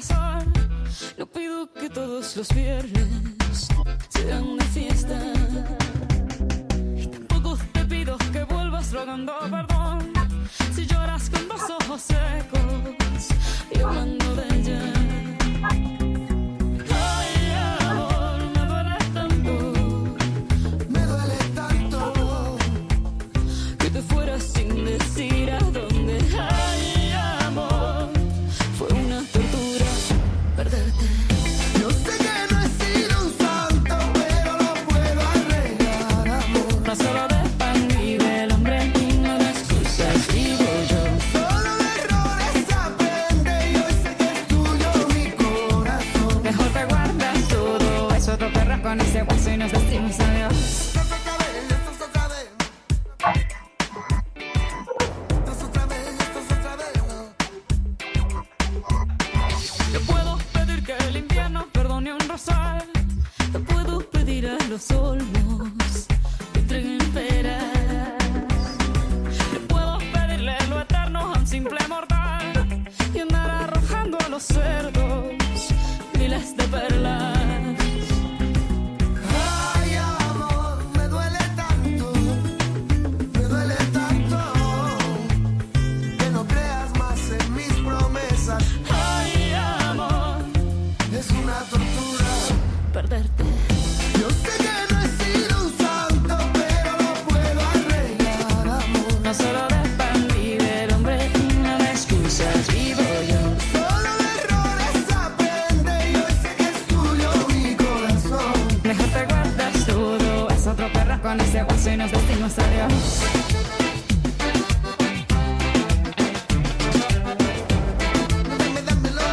abrazar. No pido que todos los viernes sean de fiesta. Y tampoco te pido que vuelvas rogando perdón si lloras con los ojos secos y hablando de ella. Ay, amor, me duele tanto, Me duele tanto que te fueras sin decir a dónde. Ay, amor, fue una tortura perderte. Yo sé que no he sido un santo, pero lo puedo arreglar, amor. No solo de pan vive el hombre y no de excusas vivo yo. Solo de errores aprende y hoy sé que es tuyo mi corazón. Mejor te guardas todo eso, te perras con ese hueso y nos decimos adiós. Esto es otra vez, esto es otra vez. Esto es otra vez, esto es otra vez. Te puedo pedir que el invierno perdone un rosal. Te puedo pedir a los olmos que entreguen peras. Te puedo pedirle lo eterno a un simple mortal y andar arrojando a los cerdos miles de perlas. Ay, amor, me duele tanto, me duele tanto que no creas más en mis promesas. Ay, amor, Es una tortura. perderte. Yo sé que no he sido un santo, pero lo puedo arreglar, amor. No solo de pan vive el hombre y no de excusas vivo yo. Solo de errores aprende y hoy sé que es tuyo mi corazón. Mejor te guardas todo, es otro perro con ese hueso y nos decimos adiós. Dame, dámelo.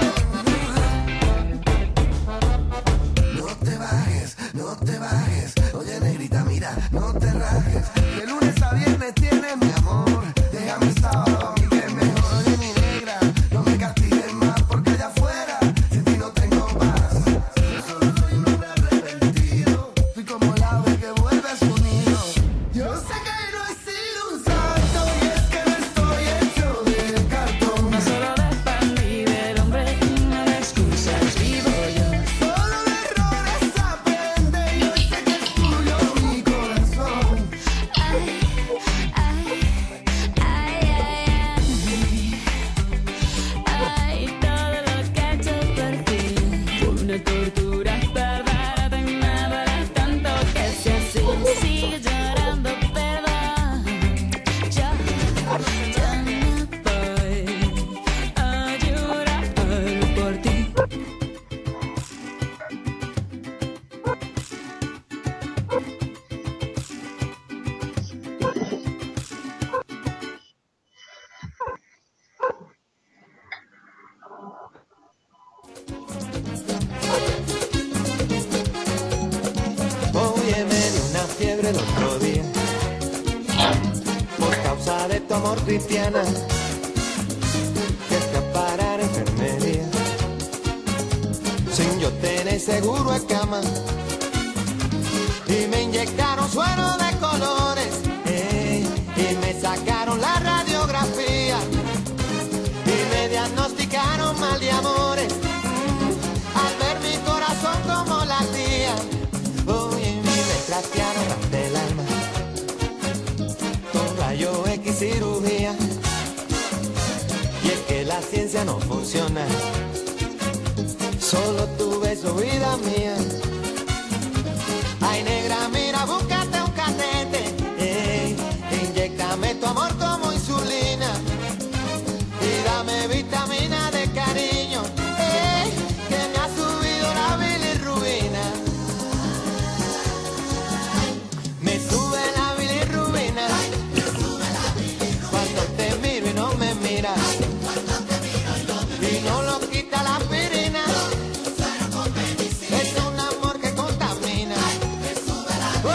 No te bajes, no te bajes. Oye, negrita, mira, no te rajes. De lunes a viernes tienes mi amor. Déjame el sábado a mí que es mejor. Oye, mi negra, no me castigues más porque allá afuera sin ti no tengo paz. Yo solo soy un hombre arrepentido. Fui como el ave que vuelve a su nido. Yo sé que no he sido un santo y es que no estoy hecho de cartón. No solo de pan vive el hombre y no de excusas vivo yo. Solo de errores aprende y hoy sé que es tuyo mi corazón. Ay, ay, ay, ay, ay, todo lo que he hecho por ti fue una tortura perderte. Me duele tanto que si así sigue llorando perdón. Yo, yo no voy a llorar por ti. Oye, me dio una fiebre el otro día por causa de tu amor, Cristiana, que escapara a enfermería sin yo tener seguro a cama y me inyectaron suero de colores, eh, y me sacaron la radiografía y me diagnosticaron mal de amores. Mm, al ver mi corazón como latía, oye, me trastearon ante el alma con rayo X cirugía. Y es que la ciencia no funciona, solo tu beso, vida mía. Ay, negra, mira, búscate un catete, eh, inyéctame tu amor como insulina y dame vitamina de cariño, eh, que me ha subido la bilirrubina. Me sube la bilirrubina cuando te miro y no me miras, y no lo quita la aspirina. Es un amor que contamina.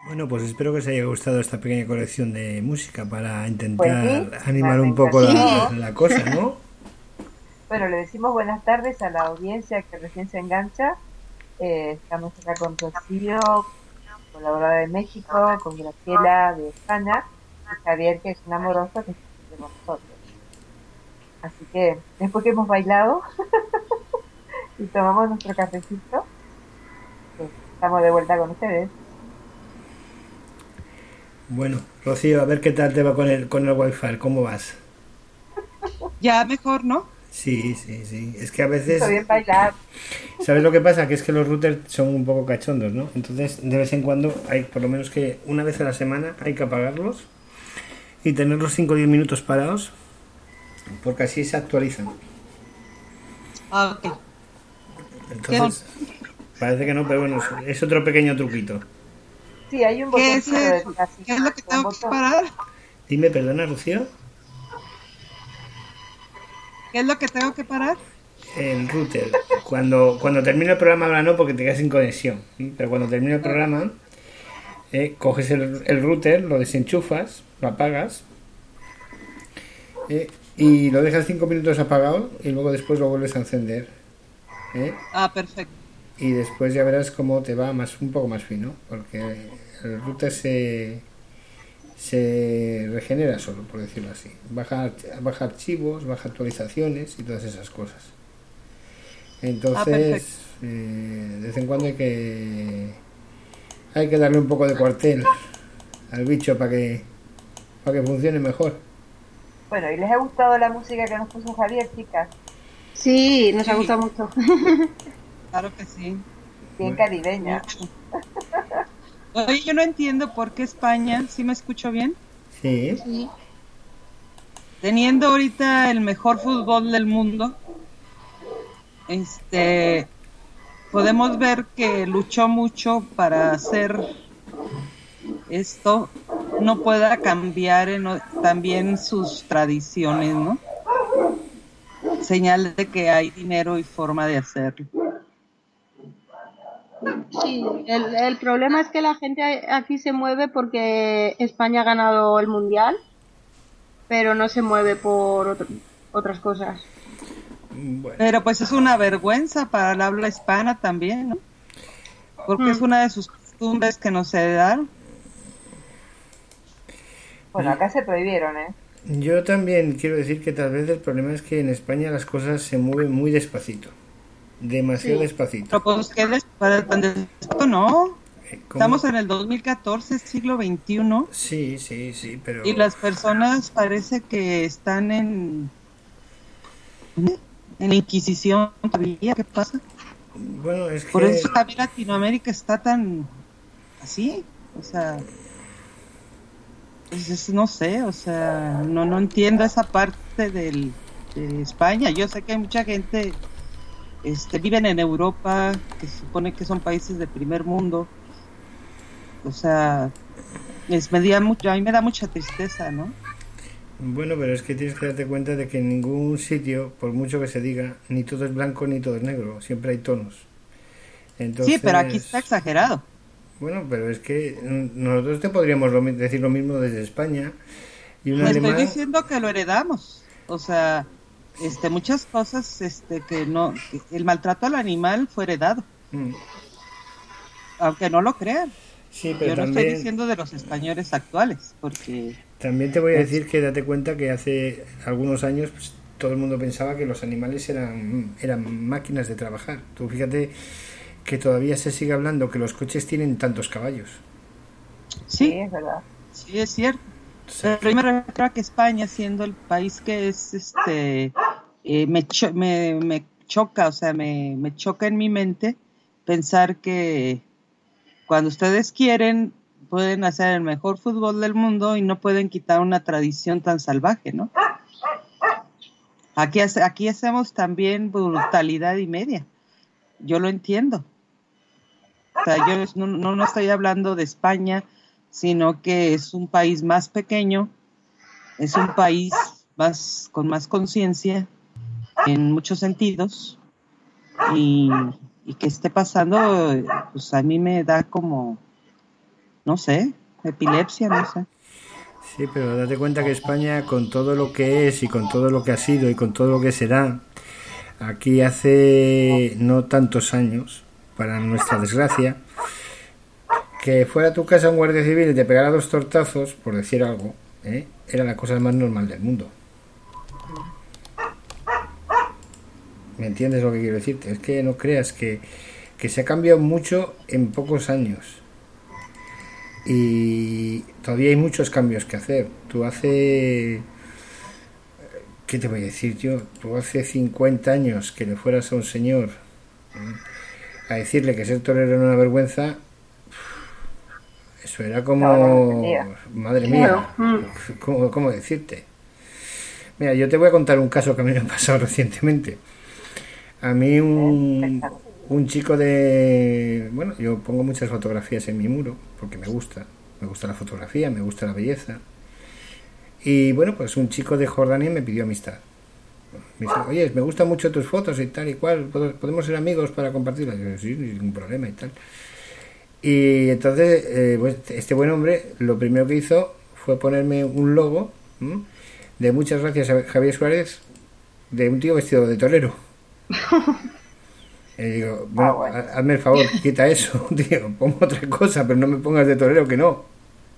Bueno, pues espero que os haya gustado esta pequeña colección de música para intentar Pues sí, animar me un poco la, encantó. la cosa, ¿no? Bueno, le decimos buenas tardes a la audiencia que recién se engancha. Eh, estamos acá con Rocío, colaboradora de México, con Graciela de España y Javier, que es un amoroso que está aquí con nosotros. Así que después que hemos bailado y tomamos nuestro cafecito, pues, estamos de vuelta con ustedes. Bueno, Rocío, a ver qué tal te va con el, con el wifi, ¿cómo vas? Ya mejor, ¿no? Sí, sí, sí. Es que a Hizo veces, bien bailar. ¿sabes lo que pasa? Que es que los routers son un poco cachondos, ¿no? Entonces, de vez en cuando, hay por lo menos que una vez a la semana hay que apagarlos y tenerlos cinco o diez minutos parados, porque así se actualizan. Ah, ok. Entonces, parece que no, pero bueno, es, es otro pequeño truquito. Sí, hay un ¿Qué es, botoncito de eso? así, ¿Qué es lo que un tengo que botón. parar? Dime, perdona, Rocío. ¿Qué es lo que tengo que parar? El router. Cuando, cuando termina el programa, ahora no, porque te quedas sin conexión. ¿Sí? Pero cuando termina el programa, eh, coges el, el router, lo desenchufas, lo apagas eh, y lo dejas cinco minutos apagado y luego después lo vuelves a encender. ¿eh? Ah, perfecto. Y después ya verás cómo te va más un poco más fino, porque el router se, se regenera solo, por decirlo así. Baja, baja archivos, baja actualizaciones y todas esas cosas. Entonces, Ah, perfecto. eh, de vez en cuando hay que hay que darle un poco de cuartel al bicho para que para que funcione mejor. Bueno, ¿y les ha gustado la música que nos puso Javier, chicas? Sí, nos ha Sí. gustado mucho. Claro que sí. Bien Bueno. caribeña. Mucho. Oye, yo no entiendo por qué España, ¿sí me escucho bien? Sí, Sí. Teniendo ahorita el mejor fútbol del mundo, este, podemos ver que luchó mucho para hacer esto, no pueda cambiar en o- también sus tradiciones, ¿no? Señal de que hay dinero y forma de hacerlo. Sí, el, el problema es que la gente aquí se mueve porque España ha ganado el mundial, pero no se mueve por otro- otras cosas. bueno, Pero pues es una vergüenza para el habla hispana también, ¿no? Porque es Mm. una de sus costumbres que nos heredaron. Bueno, acá se prohibieron, ¿eh? yo también quiero decir que tal vez el problema es que en España las cosas se mueven muy despacito, demasiado Sí. despacito. Pero pues que des- para tan despacio, no. Eh, ¿cómo? Estamos en el dos mil catorce, siglo veintiuno, Sí, sí, sí, pero y las personas parece que están en en la Inquisición todavía. ¿Qué pasa? bueno, es Por que eso también Latinoamérica está tan así, o sea, pues es- no sé, o sea, no no entiendo esa parte del, de España. Yo sé que hay mucha gente, este, viven en Europa, que se supone que son países de primer mundo, o sea, es, me da mucho, a mí me da mucha tristeza, ¿no? bueno, pero es que tienes que darte cuenta de que en ningún sitio, por mucho que se diga, ni todo es blanco ni todo es negro, siempre hay tonos. Entonces, Sí, pero aquí está exagerado. bueno, pero es que mm, nosotros te podríamos lo mi- decir lo mismo desde España y un No estoy alemán. diciendo que lo heredamos, o sea, este, muchas cosas, este, que no, que el maltrato al animal fue heredado, Mm, aunque no lo crean. sí, pero Yo no estoy también, diciendo de los españoles actuales, porque también te voy a decir que date cuenta que hace algunos años pues, todo el mundo pensaba que los animales eran, eran máquinas de trabajar. Tú fíjate que todavía se sigue hablando que los coches tienen tantos caballos. Sí, sí, es verdad. sí es cierto. O sea, Pero yo me refiero a que España, siendo el país que es, este, eh, me, cho- me, me choca, o sea, me, me choca en mi mente pensar que cuando ustedes quieren pueden hacer el mejor fútbol del mundo y no pueden quitar una tradición tan salvaje, ¿no? Aquí, hace- aquí hacemos también brutalidad y media. Yo lo entiendo. O sea, yo no, no, no estoy hablando de España, sino que es un país más pequeño, es un país más con más conciencia en muchos sentidos, y, y que esté pasando, eh, pues a mí me da como, no sé, epilepsia, no sé. Sí, pero date cuenta que España, con todo lo que es y con todo lo que ha sido y con todo lo que será, aquí hace no tantos años, para nuestra desgracia, que fuera a tu casa un guardia civil y te pegara dos tortazos, por decir algo, ¿eh? Era la cosa más normal del mundo. ¿Me entiendes lo que quiero decirte? Es que no creas que, que se ha cambiado mucho en pocos años. Y todavía hay muchos cambios que hacer. Tú hace... ¿Qué te voy a decir yo? Tú hace cincuenta años que le fueras a un señor, ¿eh?, a decirle que ser torero era una vergüenza, eso era como... Madre mía, ¿cómo, cómo decirte? Mira, yo te voy a contar un caso que a mí me ha pasado recientemente. A mí un, un chico de... Bueno, yo pongo muchas fotografías en mi muro porque me gusta. Me gusta la fotografía, me gusta la belleza. Y bueno, pues un chico de Jordania me pidió amistad. Me dice, oye, me gustan mucho tus fotos y tal y cual, ¿podemos ser amigos para compartirlas? Yo, sí, ningún problema y tal. Y entonces, eh, pues, este buen hombre, lo primero que hizo fue ponerme un logo, ¿m?, de muchas gracias a Javier Suárez, de un tío vestido de torero. Y digo, bueno, ah, bueno, hazme el favor, quita eso, tío, pongo otra cosa, pero no me pongas de torero, que no.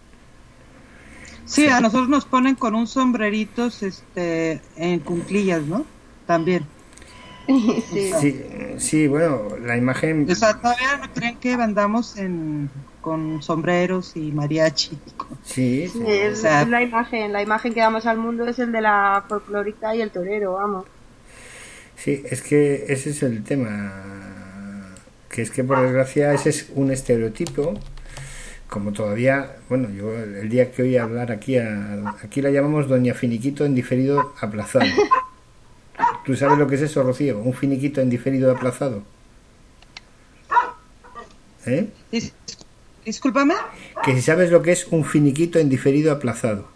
Sí, a nosotros nos ponen con un sombreritos este, en cunclillas, ¿no? También. Sí, sí, sí, bueno, la imagen... O sea, todavía no creen que andamos en, con sombreros y mariachi. Sí, sí. Es, o sea, es la imagen, la imagen que damos al mundo es el de la folclórica y el torero, vamos. Sí, es que ese es el tema, que es que por desgracia ese es un estereotipo, como todavía, bueno, yo el día que oí hablar aquí, a, aquí la llamamos Doña Finiquito en diferido aplazado. ¿Tú sabes lo que es eso, Rocío? Un finiquito en diferido aplazado. ¿Eh? Dis- Discúlpame. Que si sabes lo que es un finiquito en diferido aplazado.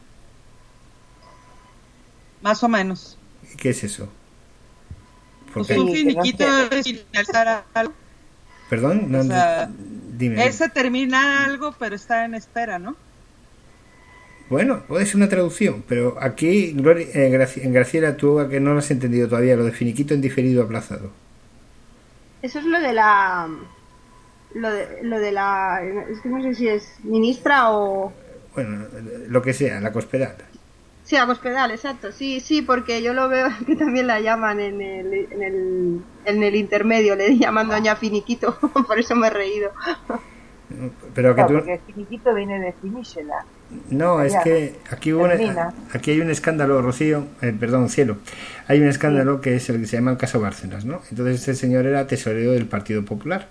Más o menos. ¿Qué es eso? Porque pues un finiquito es finalizar algo. Perdón, no, o sea, dime. Ese termina algo, pero está en espera, ¿no? Bueno, puede ser una traducción, pero aquí, Gloria, eh, Graci- en Graciela, tú a que no lo has entendido todavía, lo de finiquito en diferido aplazado. Eso es lo de la... Lo de, lo de la... Es que no sé si es ministra o... Bueno, lo que sea, la cospedal. Sí, la cospedal, exacto. Sí, sí, porque yo lo veo que también la llaman en el, en el, en el intermedio, le llaman Doña Finiquito, por eso me he reído. Pero que no, tú... porque el finiquito viene de finícela. No, es que aquí, hubo una, aquí hay un escándalo, Rocío, eh, perdón, Cielo, hay un escándalo sí. que es el que se llama el caso Bárcenas, ¿no? Entonces este señor era tesorero del Partido Popular.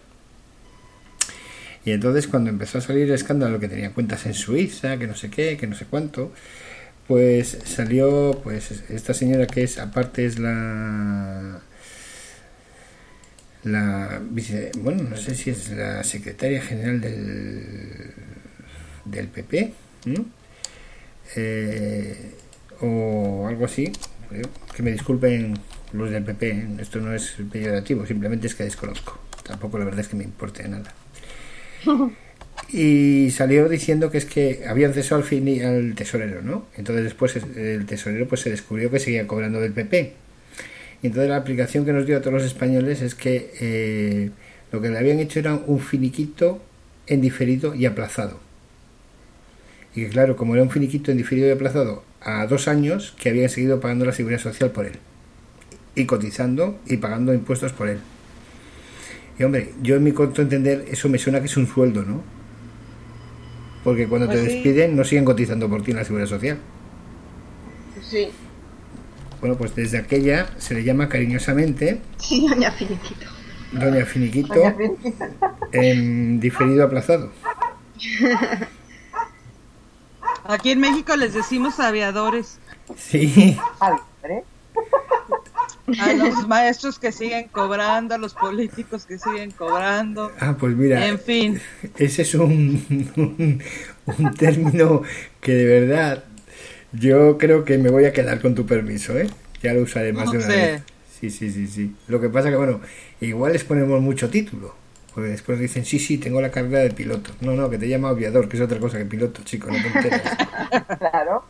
Y entonces cuando empezó a salir el escándalo que tenía cuentas en Suiza, que no sé qué, que no sé cuánto, pues salió pues esta señora que es, aparte es la... la vice, bueno, no sé si es la secretaria general del, del P P, ¿no? Eh, o algo así, que me disculpen los del P P, ¿eh? Esto no es peyorativo, simplemente es que desconozco, tampoco la verdad es que me importe nada. Y salió diciendo que es que habían cesado al fin al tesorero, ¿no? Entonces después el tesorero pues se descubrió que seguía cobrando del P P. Y entonces la aplicación que nos dio a todos los españoles es que eh, lo que le habían hecho era un finiquito en diferido y aplazado. Y que claro, como era un finiquito en diferido y aplazado a dos años, que habían seguido pagando la seguridad social por él. Y cotizando y pagando impuestos por él. Y hombre, yo en mi corto entender, eso me suena que es un sueldo, ¿no? Porque cuando pues te sí. despiden no siguen cotizando por ti en la seguridad social. Sí. Bueno, pues desde aquella se le llama cariñosamente... Sí, Doña Finiquito. Doña Finiquito, Doña Finiquito. En diferido aplazado. Aquí en México les decimos aviadores. Sí. ¿Aviadores? A los maestros que siguen cobrando, a los políticos que siguen cobrando. Ah, pues mira. En fin. Ese es un, un, un término que de verdad yo creo que me voy a quedar con tu permiso, ¿eh? Ya lo usaré más no de una sé. vez. Sí, sí, sí, sí. Lo que pasa que, bueno, igual les ponemos mucho título. Porque después dicen, sí, sí, tengo la carrera de piloto. No, no, que te llama aviador, que es otra cosa que piloto, chico, no te enteras. Claro.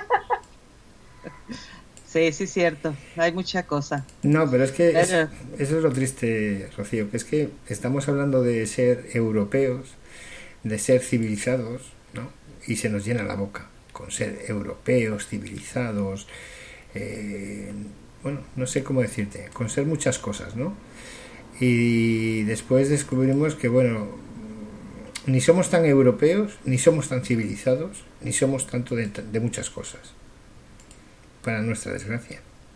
Sí, sí, cierto. Hay mucha cosa. No, pero es que es- Pero- eso es lo triste, Rocío, que es que estamos hablando de ser europeos, de ser civilizados, ¿no? Y se nos llena la boca con ser europeos, civilizados, eh, bueno, no sé cómo decirte, con ser muchas cosas, ¿no? Y después descubrimos que, bueno, ni somos tan europeos, ni somos tan civilizados, ni somos tanto de, de muchas cosas, para nuestra desgracia.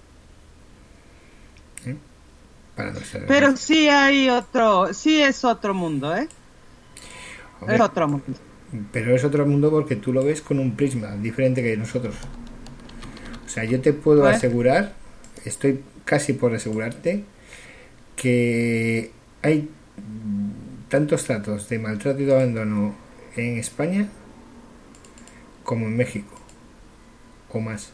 ¿Eh? Para nuestra desgracia. Pero sí hay otro, sí es otro mundo, ¿eh? Hombre, Es otro mundo. pero es otro mundo porque tú lo ves con un prisma diferente que nosotros. O sea, yo te puedo Pues- asegurar, estoy casi por asegurarte, que hay mm, tantos tratos de maltrato y de abandono en España como en México, o más.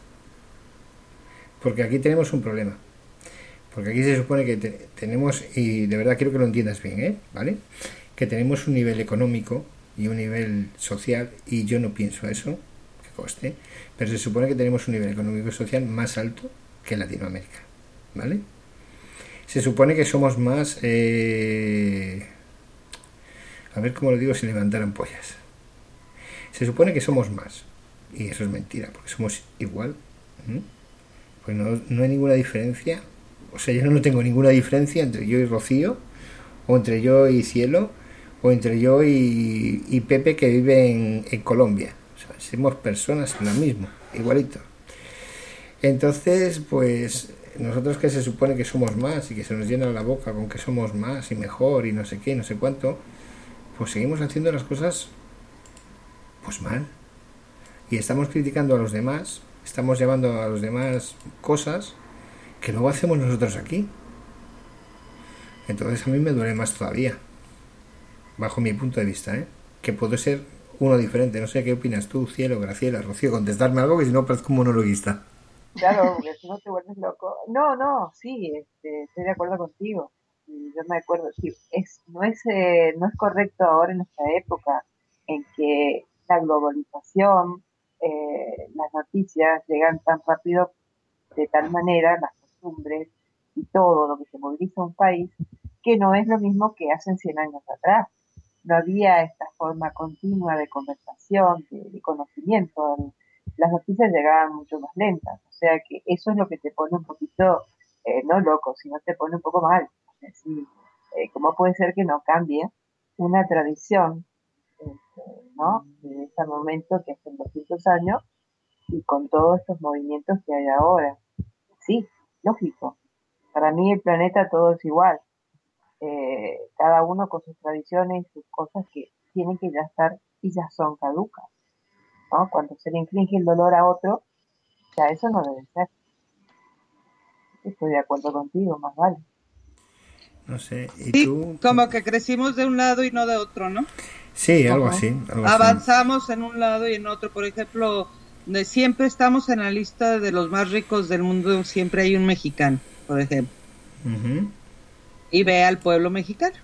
Porque aquí tenemos un problema. Porque aquí se supone que te- tenemos, y de verdad quiero que lo entiendas bien, ¿eh? ¿Vale? Que tenemos un nivel económico y un nivel social, y yo no pienso eso, que coste, pero se supone que tenemos un nivel económico y social más alto que en Latinoamérica, ¿vale? Se supone que somos más, eh, a ver cómo lo digo sin levantar ampollas. Se supone que somos más, y eso es mentira, porque somos igual. ¿Mm? Pues no, no hay ninguna diferencia. O sea, yo no tengo ninguna diferencia entre yo y Rocío, o entre yo y Cielo, o entre yo y, y Pepe, que vive en, en Colombia. O sea, somos personas en lo mismo, igualito. Entonces, pues nosotros, que se supone que somos más y que se nos llena la boca con que somos más y mejor y no sé qué y no sé cuánto, pues seguimos haciendo las cosas pues mal. Y estamos criticando a los demás, estamos llevando a los demás cosas que luego hacemos nosotros aquí. Entonces a mí me duele más todavía, bajo mi punto de vista, ¿eh? Que puedo ser uno diferente. No sé qué opinas tú, Cielo, Graciela, Rocío, contestarme algo, que si no parezco un monologuista. Claro, porque si no te vuelves loco. No, no, sí, este, estoy de acuerdo contigo. Y yo me acuerdo, sí, es, no es, eh, no es correcto ahora en esta época en que la globalización, eh, las noticias llegan tan rápido, de tal manera, las costumbres y todo lo que se moviliza un país, que no es lo mismo que hace cien años atrás. No había esta forma continua de conversación, de, de conocimiento. Las noticias llegaban mucho más lentas, o sea que eso es lo que te pone un poquito, eh, no loco, sino te pone un poco mal. Es decir, eh, ¿cómo puede ser que no cambie una tradición, este, ¿no? De este momento que hace doscientos años y con todos estos movimientos que hay ahora? Sí, lógico. Para mí el planeta todo es igual. Eh, cada uno con sus tradiciones y sus cosas que tienen que ya estar y ya son caducas, ¿no? Cuando se le inflige el dolor a otro, ya eso no debe ser. Estoy de acuerdo contigo, más vale. No sé, ¿y Sí, tú? como que crecimos de un lado y no de otro, ¿no? Sí, algo Ajá. así, algo así. Avanzamos en un lado y en otro. Por ejemplo, de siempre estamos en la lista de los más ricos del mundo, siempre hay un mexicano, por ejemplo. Ujú. Y ve al pueblo mexicano.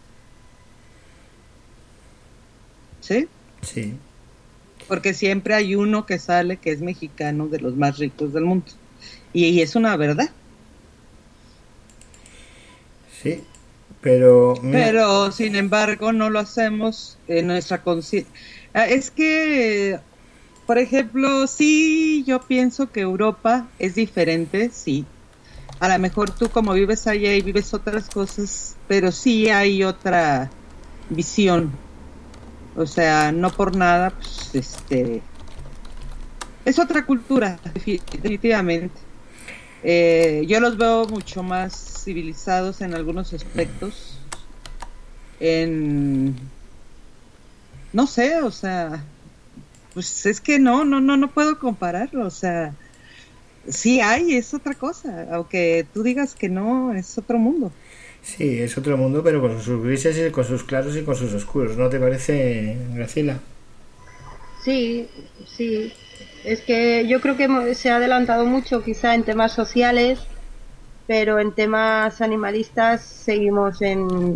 ¿Sí? Sí, Porque siempre hay uno que sale que es mexicano, de los más ricos del mundo. Y, y es una verdad. sí, pero mira, Pero, sin embargo, no lo hacemos en nuestra conciencia. Es que, por ejemplo, sí, yo pienso que Europa es diferente, sí. A lo mejor tú, como vives allá y vives otras cosas, pero sí hay otra visión. O sea, no por nada, pues, este... es otra cultura, definitivamente. Eh, yo los veo mucho más civilizados en algunos aspectos. En... no sé, o sea... pues es que no, no, no, no puedo compararlo, o sea... sí hay, es otra cosa. Aunque tú digas que no, es otro mundo. sí, es otro mundo, pero con sus grises y con sus claros y con sus oscuros, ¿no te parece, Graciela? Sí, sí. Es que yo creo que hemos- se ha adelantado mucho quizá en temas sociales, pero en temas animalistas seguimos en,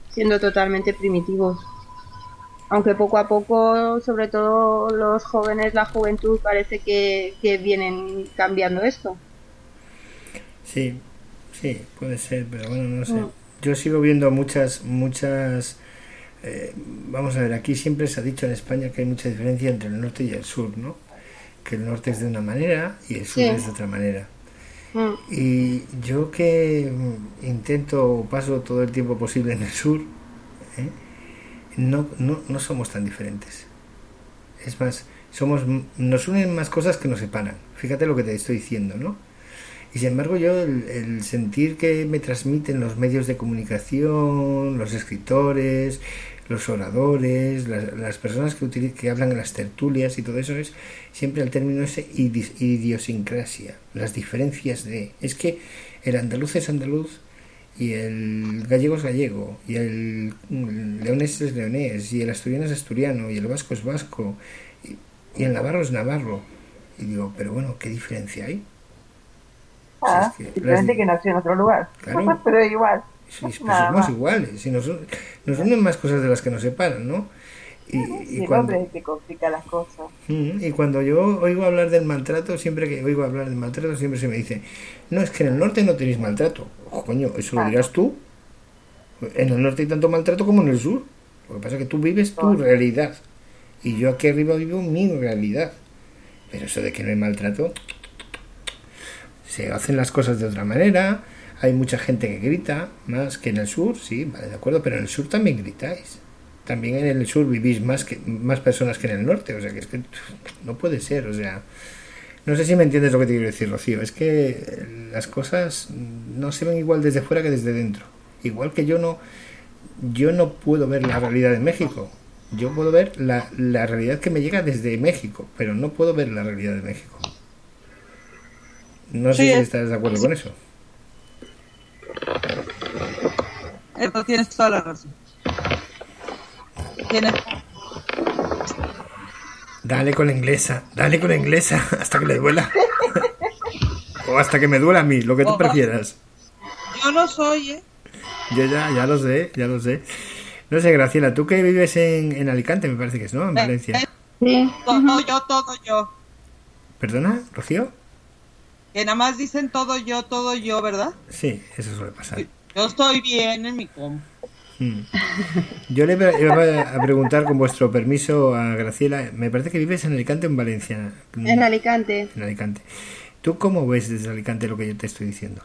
siendo totalmente primitivos. Aunque poco a poco, sobre todo los jóvenes, la juventud, parece que, que vienen cambiando esto. Sí, sí, puede ser, pero bueno, no sé. Yo sigo viendo muchas, muchas... Eh, vamos a ver, aquí siempre se ha dicho en España que hay mucha diferencia entre el norte y el sur, ¿no? Que el norte es de una manera y el sur Sí. es de otra manera. Mm. Y yo que mm, intento, paso todo el tiempo posible en el sur, ¿eh? no, no, no somos tan diferentes. Es más, somos, nos unen más cosas que nos separan. Fíjate lo que te estoy diciendo, ¿no? Y sin embargo yo el, el sentir que me transmiten los medios de comunicación, los escritores, los oradores, las, las personas que, utilizan, que hablan en las tertulias y todo eso es siempre el término ese idi- idiosincrasia, las diferencias de... Es que el andaluz es andaluz y el gallego es gallego y el leonés es leonés y el asturiano es asturiano y el vasco es vasco y, y el navarro es navarro. Y digo, pero bueno, ¿qué diferencia hay? Ah, Si es que diferente las- que nació en otro lugar. Claro. Pero igual. Sí, pues Nada somos más. iguales, y nos, nos unen más cosas de las que nos separan, ¿no? Y, Y y el cuando, hombre es el que complica las cosas. Mm, y cuando yo oigo hablar del maltrato, siempre que oigo hablar del maltrato, siempre se me dice, no, es que en el norte no tenéis maltrato. Oh, coño, eso lo Ah. dirás tú. En el norte hay tanto maltrato como en el sur. Lo que pasa es que tú vives tu Oh. realidad. Y yo aquí arriba vivo mi realidad. Pero eso de que no hay maltrato, se hacen las cosas de otra manera. Hay mucha gente que grita, más que en el sur, sí, vale, de acuerdo, pero en el sur también gritáis. También en el sur vivís más que más personas que en el norte, o sea que es que no puede ser, o sea, no sé si me entiendes lo que te quiero decir, Rocío, es que las cosas no se ven igual desde fuera que desde dentro. Igual que yo no yo no puedo ver la realidad de México. Yo puedo ver la, la realidad que me llega desde México, pero no puedo ver la realidad de México. No sé Sí, si es- estás de acuerdo con eso. Esto tienes toda la razón. Tienes... Dale con la inglesa, dale con la inglesa, hasta que le duela. O hasta que me duela a mí, lo que tú Oh. prefieras. Yo no soy, ¿eh? Yo ya, ya lo sé, ya lo sé. No sé, Graciela, tú que vives en, en Alicante, me parece que es, ¿no? En Valencia. Eh, Sí. Todo yo, todo yo. ¿Perdona, Rocío? Que nada más dicen todo yo, todo yo, ¿verdad? Sí, eso suele pasar. Yo estoy bien en mi comp. Mm. Yo le pre- iba a preguntar, con vuestro permiso, a Graciela, me parece que vives en Alicante o en Valencia. En Alicante. En Alicante. ¿Tú cómo ves desde Alicante lo que yo te estoy diciendo?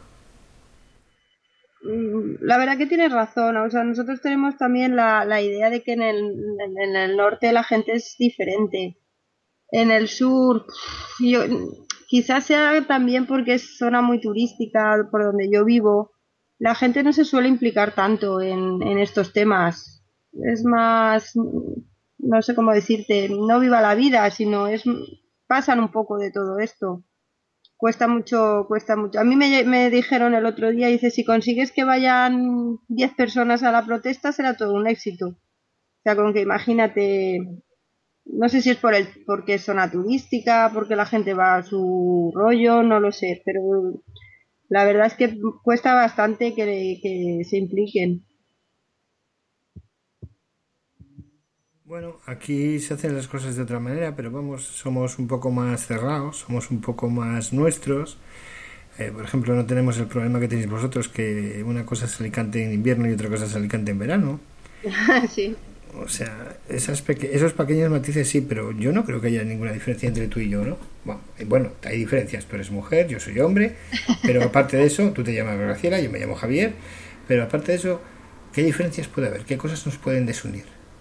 Mm, La verdad que tienes razón, o sea, nosotros tenemos también la, la idea de que en el, en, en el norte la gente es diferente. En el sur, pf, yo, quizás sea también porque es zona muy turística por donde yo vivo, la gente no se suele implicar tanto en, en estos temas. Es más, no sé cómo decirte, no viva la vida, sino es pasan un poco de todo esto. Cuesta mucho, cuesta mucho. A mí me, me dijeron el otro día, dice, si consigues que vayan diez personas a la protesta, será todo un éxito. O sea, con que imagínate, no sé si es por el, porque es zona turística, porque la gente va a su rollo, no lo sé, pero la verdad es que cuesta bastante que, que se impliquen. Bueno, aquí se hacen las cosas de otra manera, pero vamos, somos un poco más cerrados, somos un poco más nuestros. Eh, por ejemplo, no tenemos el problema que tenéis vosotros, que una cosa es Alicante en invierno y otra cosa es Alicante en verano. Sí. O sea, esas peque- esos pequeños matices sí, pero yo no creo que haya ninguna diferencia entre tú y yo, ¿no? Bueno, eh, bueno, hay diferencias, tú eres mujer, yo soy hombre, pero aparte de eso, tú te llamas Graciela, yo me llamo Javier, pero aparte de eso, ¿qué diferencias puede haber? ¿Qué cosas nos pueden desunir?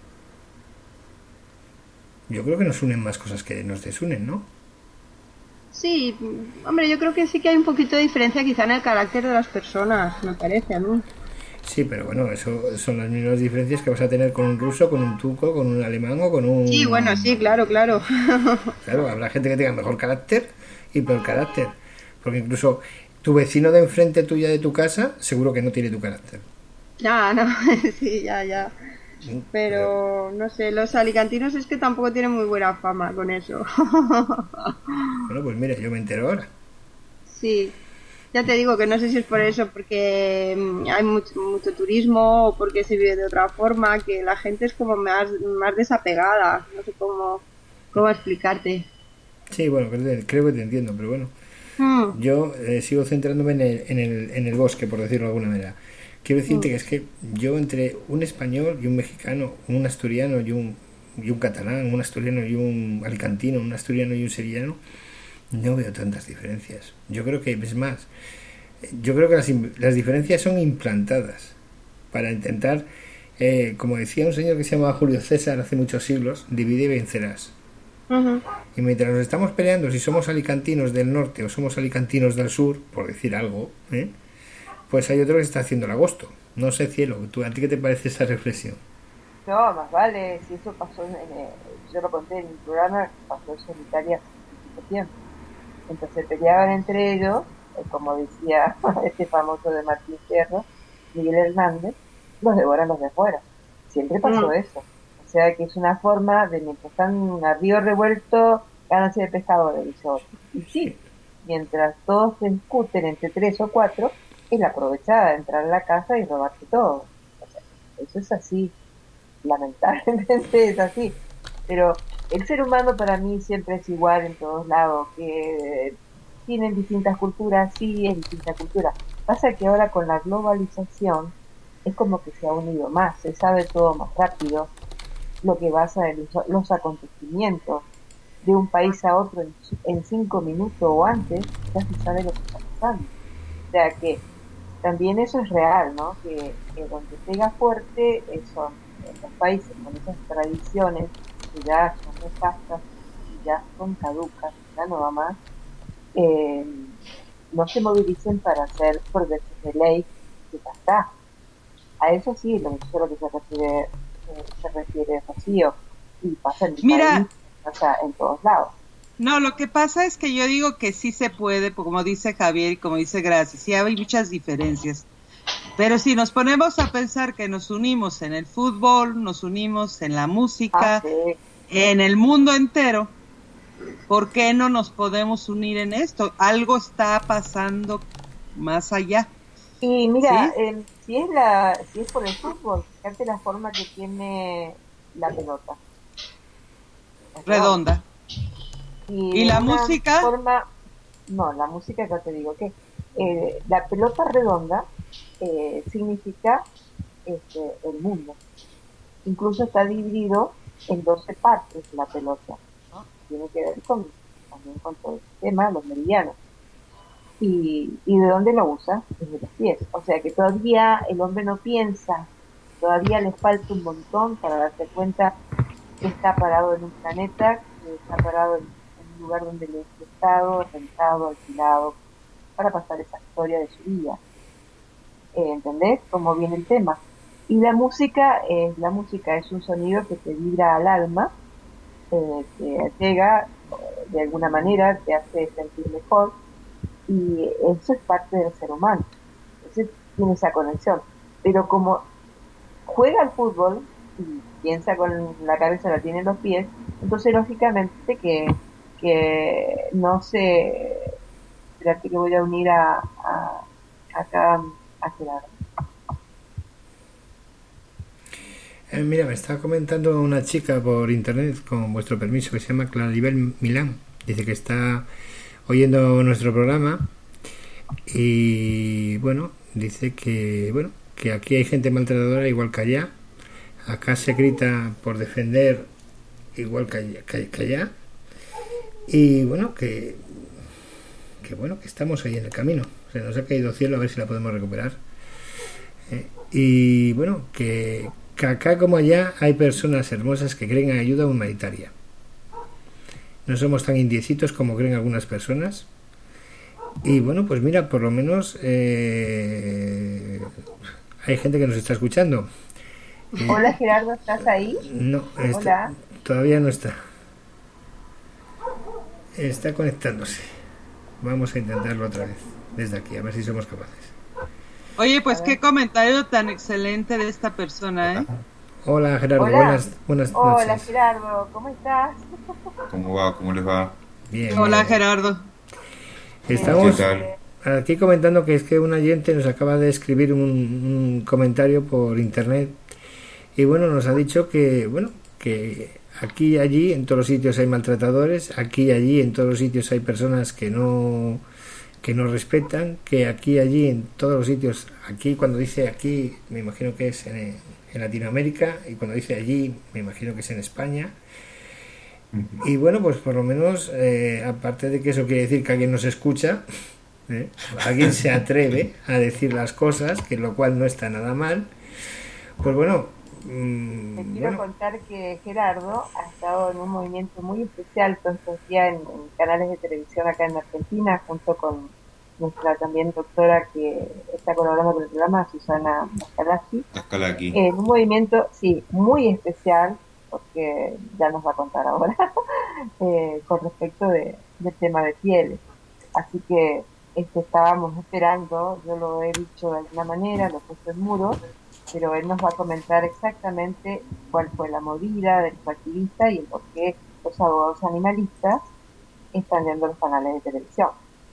Yo creo que nos unen más cosas que nos desunen, ¿no? Sí, hombre, yo creo que sí que hay un poquito de diferencia quizá en el carácter de las personas, me parece a mí. Sí, pero bueno, eso son las mismas diferencias que vas a tener con un ruso, con un turco, con un alemán o con un... Sí, bueno, sí, claro, claro. Claro, habrá gente que tenga mejor carácter y peor carácter. Porque incluso tu vecino de enfrente tuya de tu casa, seguro que no tiene tu carácter. Ya, no, sí, ya, ya. Pero, no sé, los alicantinos es que tampoco tienen muy buena fama con eso. Bueno, pues mira, yo me entero ahora. Sí, Ya te digo que no sé si es por eso, porque mm, hay mucho, mucho turismo o porque se vive de otra forma, que la gente es como más, más desapegada. No sé cómo, cómo explicarte. Sí, bueno, creo, que- creo que te entiendo, pero bueno. Mm, Yo eh, sigo centrándome en el, en, el, en el bosque, por decirlo de alguna manera. Quiero decirte mm. que es que yo entre un español y un mexicano, un asturiano y un, y un catalán, un asturiano y un alicantino, un asturiano y un sevillano, no veo tantas diferencias. Yo creo que es más. Yo creo que las, im- las diferencias son implantadas para intentar, eh, como decía un señor que se llamaba Julio César hace muchos siglos, divide y vencerás. Ujú. Y mientras nos estamos peleando si somos alicantinos del norte o somos alicantinos del sur, por decir algo, ¿eh? Pues hay otro que está haciendo el agosto. No sé, cielo, ¿tú, ¿a ti qué te parece esa reflexión? No, más vale, si eso pasó en, en, eh, yo lo conté en mi programa, pasó eso en Italia hace mucho tiempo. Entonces peleaban entre ellos, eh, como decía este famoso de Martín Fierro, Miguel Hernández, los devoran los de afuera. Siempre pasó Mm. eso. O sea que es una forma de mientras están a río revuelto, ganancia de pescadores, dice otro. Y sí, mientras todos se discuten entre tres o cuatro, es la aprovechada de entrar a la casa y robarse todo. O sea, eso es así, lamentablemente es así. Pero el ser humano para mí siempre es igual en todos lados, que eh, tienen distintas culturas, sí, es distinta cultura. Pasa que ahora con la globalización es como que se ha unido más, se sabe todo más rápido, lo que basa en los, los acontecimientos de un país a otro en, en cinco minutos o antes, ya se sabe lo que está pasando. O sea que también eso es real, ¿no? Que, que donde pega fuerte eh, son en los países con esas tradiciones que ya son nefastas y ya son caducas, ya no va más, eh, no se movilicen para hacer proyectos de ley que ya está. A eso sí, lo eso es lo que se refiere, eh, se refiere Rocío, y pasa en mi Mira. país, pasa en todos lados. No, lo que pasa es que yo digo que sí se puede, pues, como dice Javier y como dice Gracia, sí hay muchas diferencias. Pero si nos ponemos a pensar que nos unimos en el fútbol, nos unimos en la música, Ah, sí. en el mundo entero, ¿por qué no nos podemos unir en esto? Algo está pasando más allá. Y mira, ¿Sí? eh, si es la, si es por el fútbol, fíjate la forma que tiene la pelota. Es Redonda. Y, ¿Y la una música? forma, no, la música ya te digo que eh, la pelota redonda eh, significa este, el mundo. Incluso está dividido en doce partes la pelota, ¿no? Tiene que ver con, también con todo el sistema, los meridianos. Y, y de dónde lo usa, desde los pies. O sea que todavía el hombre no piensa, todavía le falta un montón para darse cuenta que está parado en un planeta, que está parado en, en un lugar donde le es prestado, rentado, alquilado, para pasar esa historia de su vida. Eh, ¿Entendés cómo viene el tema? Y la música, eh, la música es un sonido que te vibra al alma, eh, que llega eh, de alguna manera, te hace sentir mejor, y eso es parte del ser humano. Entonces tiene esa conexión. Pero como juega al fútbol y piensa con la cabeza, la tiene en los pies, entonces lógicamente que, que no se... Espérate que voy a unir a, a acá a Gerardo. Eh, mira, me está comentando una chica por internet, con vuestro permiso, que se llama Claribel Milán. Dice que está oyendo nuestro programa y, bueno, dice que, bueno, que aquí hay gente maltratadora igual que allá. Acá se grita por defender igual que allá, que, que allá. Y, bueno, que, que, bueno, que estamos ahí en el camino. Se nos ha caído cielo, a ver si la podemos recuperar. Eh, y, bueno, que... que acá como allá hay personas hermosas que creen en ayuda humanitaria. No somos tan indiecitos como creen algunas personas. Y bueno, pues mira, por lo menos eh, hay gente que nos está escuchando. Eh, Hola Gerardo, ¿estás ahí? no, está, Hola. todavía no está. Está conectándose. Vamos a intentarlo otra vez desde aquí, a ver si somos capaces. Oye, pues qué comentario tan excelente de esta persona, ¿eh? Hola Gerardo, Hola. buenas, buenas Hola noches. Gerardo, ¿cómo estás? ¿Cómo va? ¿Cómo les va? Bien, Hola, bien. Gerardo. Estamos ¿Qué tal? aquí comentando que es que un oyente nos acaba de escribir un, un comentario por internet y bueno, nos ha dicho que, bueno, que aquí y allí en todos los sitios hay maltratadores, aquí y allí en todos los sitios hay personas que no que no respetan, que aquí y allí en todos los sitios, aquí cuando dice aquí me imagino que es en, en Latinoamérica, y cuando dice allí me imagino que es en España. Uh-huh. Y bueno, pues por lo menos eh, aparte de que eso quiere decir que alguien nos escucha, ¿eh? Alguien se atreve a decir las cosas, que lo cual no está nada mal. Pues bueno, mmm, te quiero bueno. contar que Gerardo ha estado en un movimiento muy especial todos estos días en, en canales de televisión acá en Argentina, junto con nuestra también doctora que está colaborando con el programa, Susana Mascalaki, en un movimiento, sí, muy especial, porque ya nos va a contar ahora, eh, con respecto de, del tema de pieles. Así que este, estábamos esperando, yo lo he dicho de alguna manera, lo he puesto en muro, pero él nos va a comentar exactamente cuál fue la movida del activista y el por qué los abogados animalistas están viendo los canales de televisión.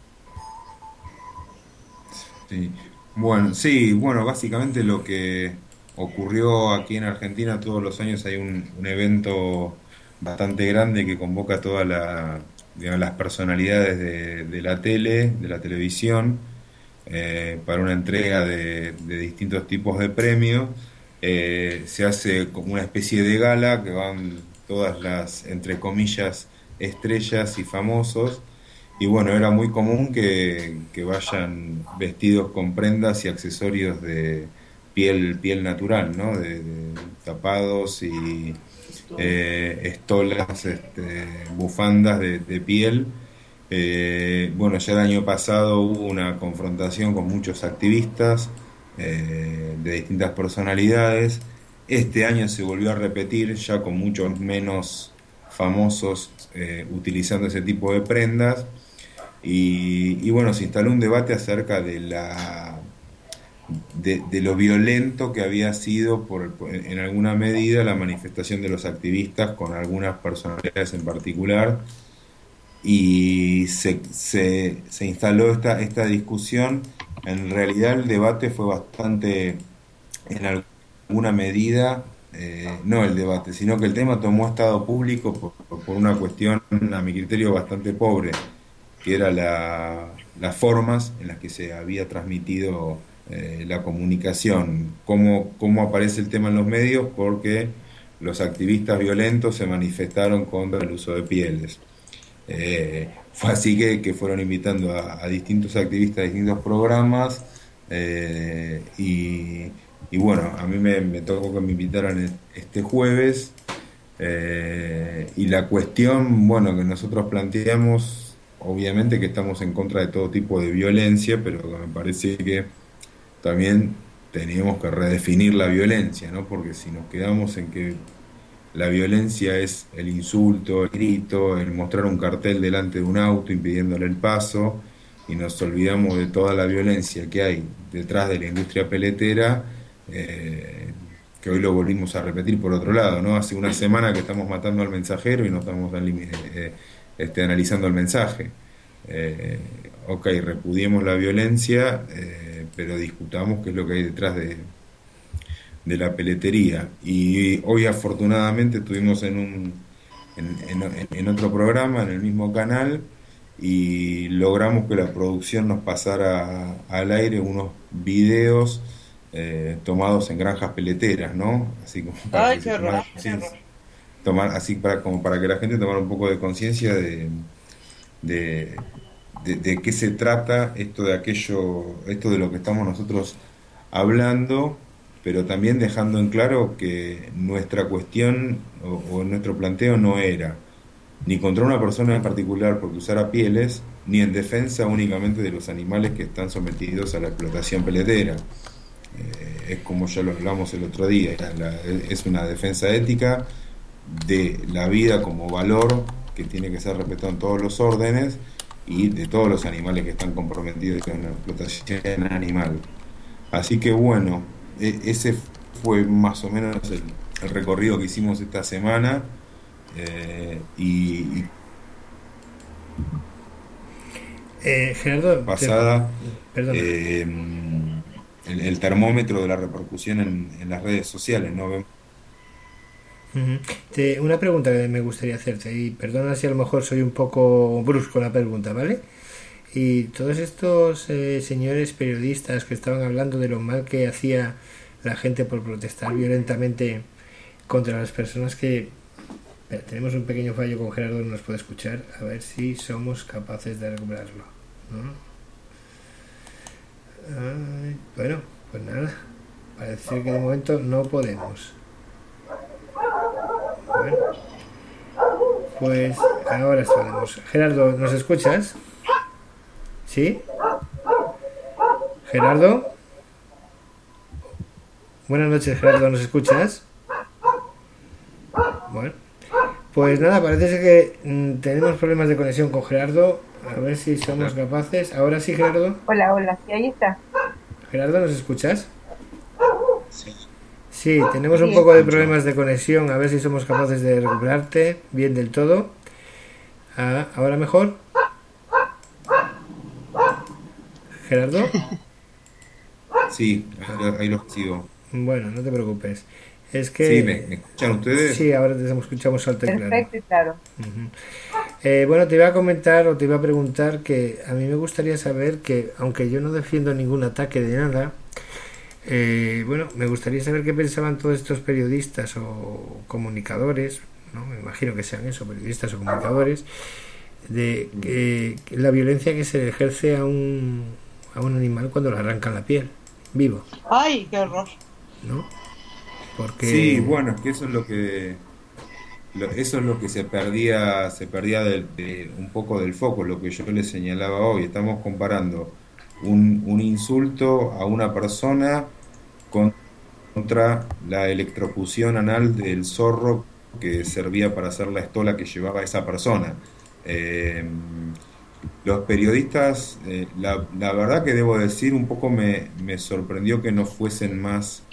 Sí. Bueno, sí, bueno, básicamente lo que ocurrió aquí en Argentina, todos los años hay un, un evento bastante grande que convoca a todas la, digamos, las personalidades de, de la tele, de la televisión, eh, para una entrega de, de distintos tipos de premios. Eh, se hace como una especie de gala que van todas las, entre comillas, estrellas y famosos. Y bueno, era muy común que, que vayan vestidos con prendas y accesorios de piel piel natural, ¿no? De, de tapados y eh, estolas, este, bufandas de, de piel. Eh, bueno, ya el año pasado hubo una confrontación con muchos activistas eh, de distintas personalidades. Este año se volvió a repetir, ya con muchos menos famosos eh, utilizando ese tipo de prendas. Y, y bueno, se instaló un debate acerca de la de, de lo violento que había sido por, por, en alguna medida la manifestación de los activistas con algunas personalidades en particular, y se, se, se instaló esta, esta discusión. En realidad el debate fue bastante, en alguna medida, eh, no el debate, sino que el tema tomó estado público por, por una cuestión, a mi criterio, bastante pobre, que era la, las formas en las que se había transmitido eh, la comunicación, cómo, cómo aparece el tema en los medios, porque los activistas violentos se manifestaron contra el uso de pieles. Eh, fue así que, que fueron invitando a, a distintos activistas a distintos programas, eh, y, y bueno, a mí me, me tocó que me invitaran este jueves, eh, y la cuestión, bueno, que nosotros planteamos, obviamente que estamos en contra de todo tipo de violencia, pero me parece que también teníamos que redefinir la violencia, ¿no? Porque si nos quedamos en que la violencia es el insulto, el grito, el mostrar un cartel delante de un auto impidiéndole el paso, y nos olvidamos de toda la violencia que hay detrás de la industria peletera, eh, que hoy lo volvimos a repetir por otro lado, ¿no? Hace una semana que estamos matando al mensajero y no estamos eh, este, analizando el mensaje. Eh, ok, repudiemos la violencia, eh, pero discutamos qué es lo que hay detrás de, de la peletería. Y hoy afortunadamente estuvimos en un en, en, en otro programa, en el mismo canal, y logramos que la producción nos pasara al aire unos videos eh, tomados en granjas peleteras, ¿no? Así como para Ay, que qué se tomara conciencia, tomar, así para como para que la gente tomara un poco de conciencia de De, de, de qué se trata esto de aquello, esto de lo que estamos nosotros hablando, pero también dejando en claro que nuestra cuestión o, o nuestro planteo no era ni contra una persona en particular porque usara pieles, ni en defensa únicamente de los animales que están sometidos a la explotación peletera. Eh, es como ya lo hablamos el otro día, la, es una defensa ética de la vida como valor que tiene que ser respetado en todos los órdenes, y de todos los animales que están comprometidos con la explotación animal. Así que bueno, e- ese fue más o menos el, el recorrido que hicimos esta semana, eh, y, y Eh, Gerardo, pasada, te... perdona. eh, el, el termómetro de la repercusión en, en las redes sociales, ¿no? Uh-huh. Te, una pregunta que me gustaría hacerte, y perdona si a lo mejor soy un poco brusco en la pregunta, ¿vale? Y todos estos eh, señores periodistas que estaban hablando de lo mal que hacía la gente por protestar violentamente contra las personas que... Espera, tenemos un pequeño fallo con Gerardo, no nos puede escuchar, a ver si somos capaces de recuperarlo, ¿no? Ay, bueno, pues nada, parece que de momento no podemos. Bueno, pues ahora estaremos. Gerardo, ¿nos escuchas? ¿Sí? ¿Gerardo? Buenas noches, Gerardo, ¿nos escuchas? Bueno, pues nada, parece ser que mmm, tenemos problemas de conexión con Gerardo. A ver si somos capaces. Ahora sí, Gerardo. Hola, hola, sí, ahí está. Gerardo, ¿nos escuchas? Sí. Sí, tenemos un poco de problemas de conexión. A ver si somos capaces de recuperarte bien del todo. Ah, ¿ahora mejor? ¿Gerardo? Sí, ahí, ahí lo sigo. Bueno, no te preocupes. Es que... Sí, ¿me, me escuchan ustedes? Sí, ahora te escuchamos alto y claro. Perfecto y claro. Uh-huh. Eh, bueno, te iba a comentar o te iba a preguntar que a mí me gustaría saber que, aunque yo no defiendo ningún ataque de nada, eh, bueno, me gustaría saber qué pensaban todos estos periodistas o comunicadores, ¿no? Me imagino que sean eso, periodistas o comunicadores, de eh, la violencia que se le ejerce a un, a un animal cuando le arrancan la piel, vivo. ¡Ay, qué horror! ¿No? Porque... Sí, bueno, es que eso es lo que... Lo, eso es lo que se perdía, se perdía de, de un poco del foco, lo que yo les señalaba hoy. Estamos comparando un, un insulto a una persona con, contra la electrocución anal del zorro que servía para hacer la estola que llevaba esa persona. Eh, los periodistas, eh, la, la verdad que debo decir, un poco me, me sorprendió que no fuesen más...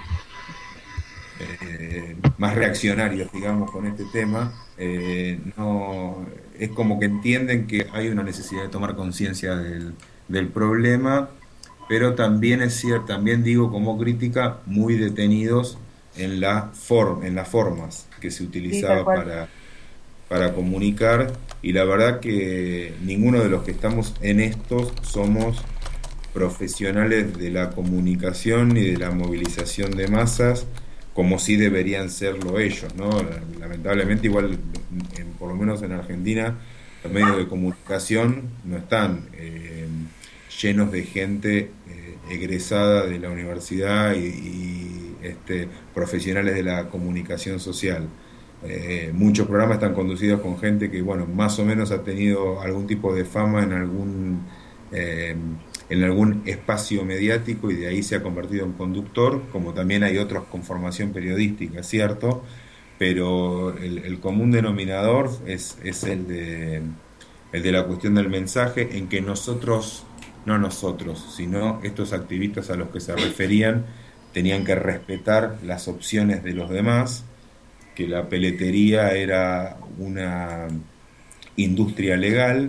Eh, más reaccionarios, digamos, con este tema. Eh, no, es como que entienden que hay una necesidad de tomar conciencia del, del problema, pero también es cierto, también digo como crítica, muy detenidos en la form, en las formas que se utilizaba Sí, para, para comunicar, y la verdad que ninguno de los que estamos en estos somos profesionales de la comunicación ni de la movilización de masas, como sí deberían serlo ellos, ¿no? Lamentablemente, igual, en, por lo menos en Argentina, los medios de comunicación no están eh, llenos de gente eh, egresada de la universidad y, y este, profesionales de la comunicación social. Eh, muchos programas están conducidos con gente que, bueno, más o menos ha tenido algún tipo de fama en algún... Eh, en algún espacio mediático y de ahí se ha convertido en conductor, como también hay otros con formación periodística, ¿cierto? Pero el, el común denominador es, es el, de, el de la cuestión del mensaje, en que nosotros, no nosotros, sino estos activistas a los que se referían, tenían que respetar las opciones de los demás, que la peletería era una industria legal,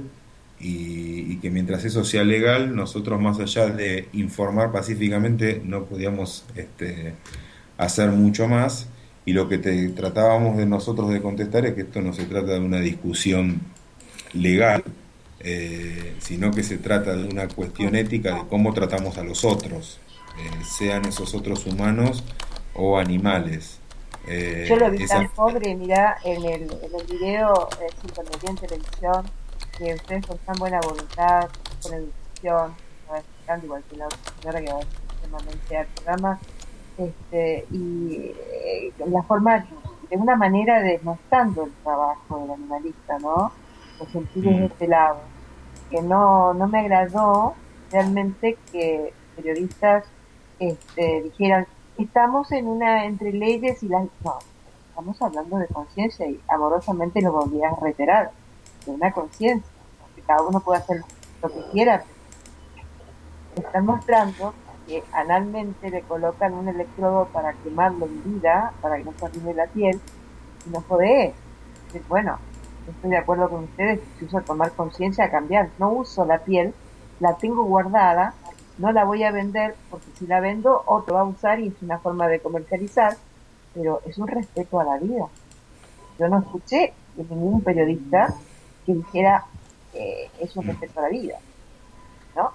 Y, y que mientras eso sea legal, nosotros, más allá de informar pacíficamente, no podíamos este, hacer mucho más, y lo que te tratábamos de nosotros de contestar es que esto no se trata de una discusión legal, eh, sino que se trata de una cuestión ética de cómo tratamos a los otros, eh, sean esos otros humanos o animales. Eh, Yo lo vi esa... tan pobre, mirá, en el, en el video, eh, cuando vi en televisión, que ustedes con tan buena voluntad, con educación, explicando igual que la otra señora que va a extremadamente al programa, este, y eh, la forma, de una manera denostando el trabajo del animalista, ¿no? Lo sentí desde este lado, que no, no me agradó realmente que periodistas este, dijeran, estamos en una, entre leyes y las... No, estamos hablando de conciencia, y amorosamente lo volví a reiterar, de una conciencia, que cada uno puede hacer lo que quiera. Están mostrando que analmente le colocan un electrodo para quemarlo en vida, para que no se arruine la piel, y no jode. Bueno, estoy de acuerdo con ustedes, se usa tomar conciencia a cambiar. No uso la piel, la tengo guardada, no la voy a vender porque si la vendo otro va a usar y es una forma de comercializar, pero es un respeto a la vida. Yo no escuché de ningún periodista que dijera eh, es un respeto a la vida, ¿no?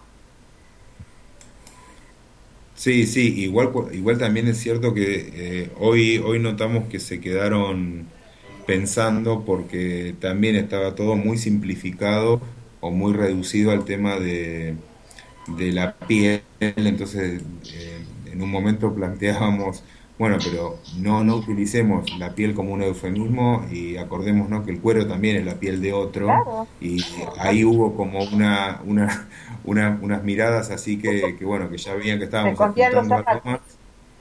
Sí, sí, igual, igual también es cierto que eh, hoy, hoy notamos que se quedaron pensando porque también estaba todo muy simplificado o muy reducido al tema de, de la piel, entonces eh, en un momento planteábamos, bueno, pero no, no utilicemos la piel como un eufemismo y acordémonos que el cuero también es la piel de otro Claro, y ahí hubo como una, una, una- unas miradas así que, que bueno, que ya veían que se estábamos escondían los apuntando a algo zapatos. más.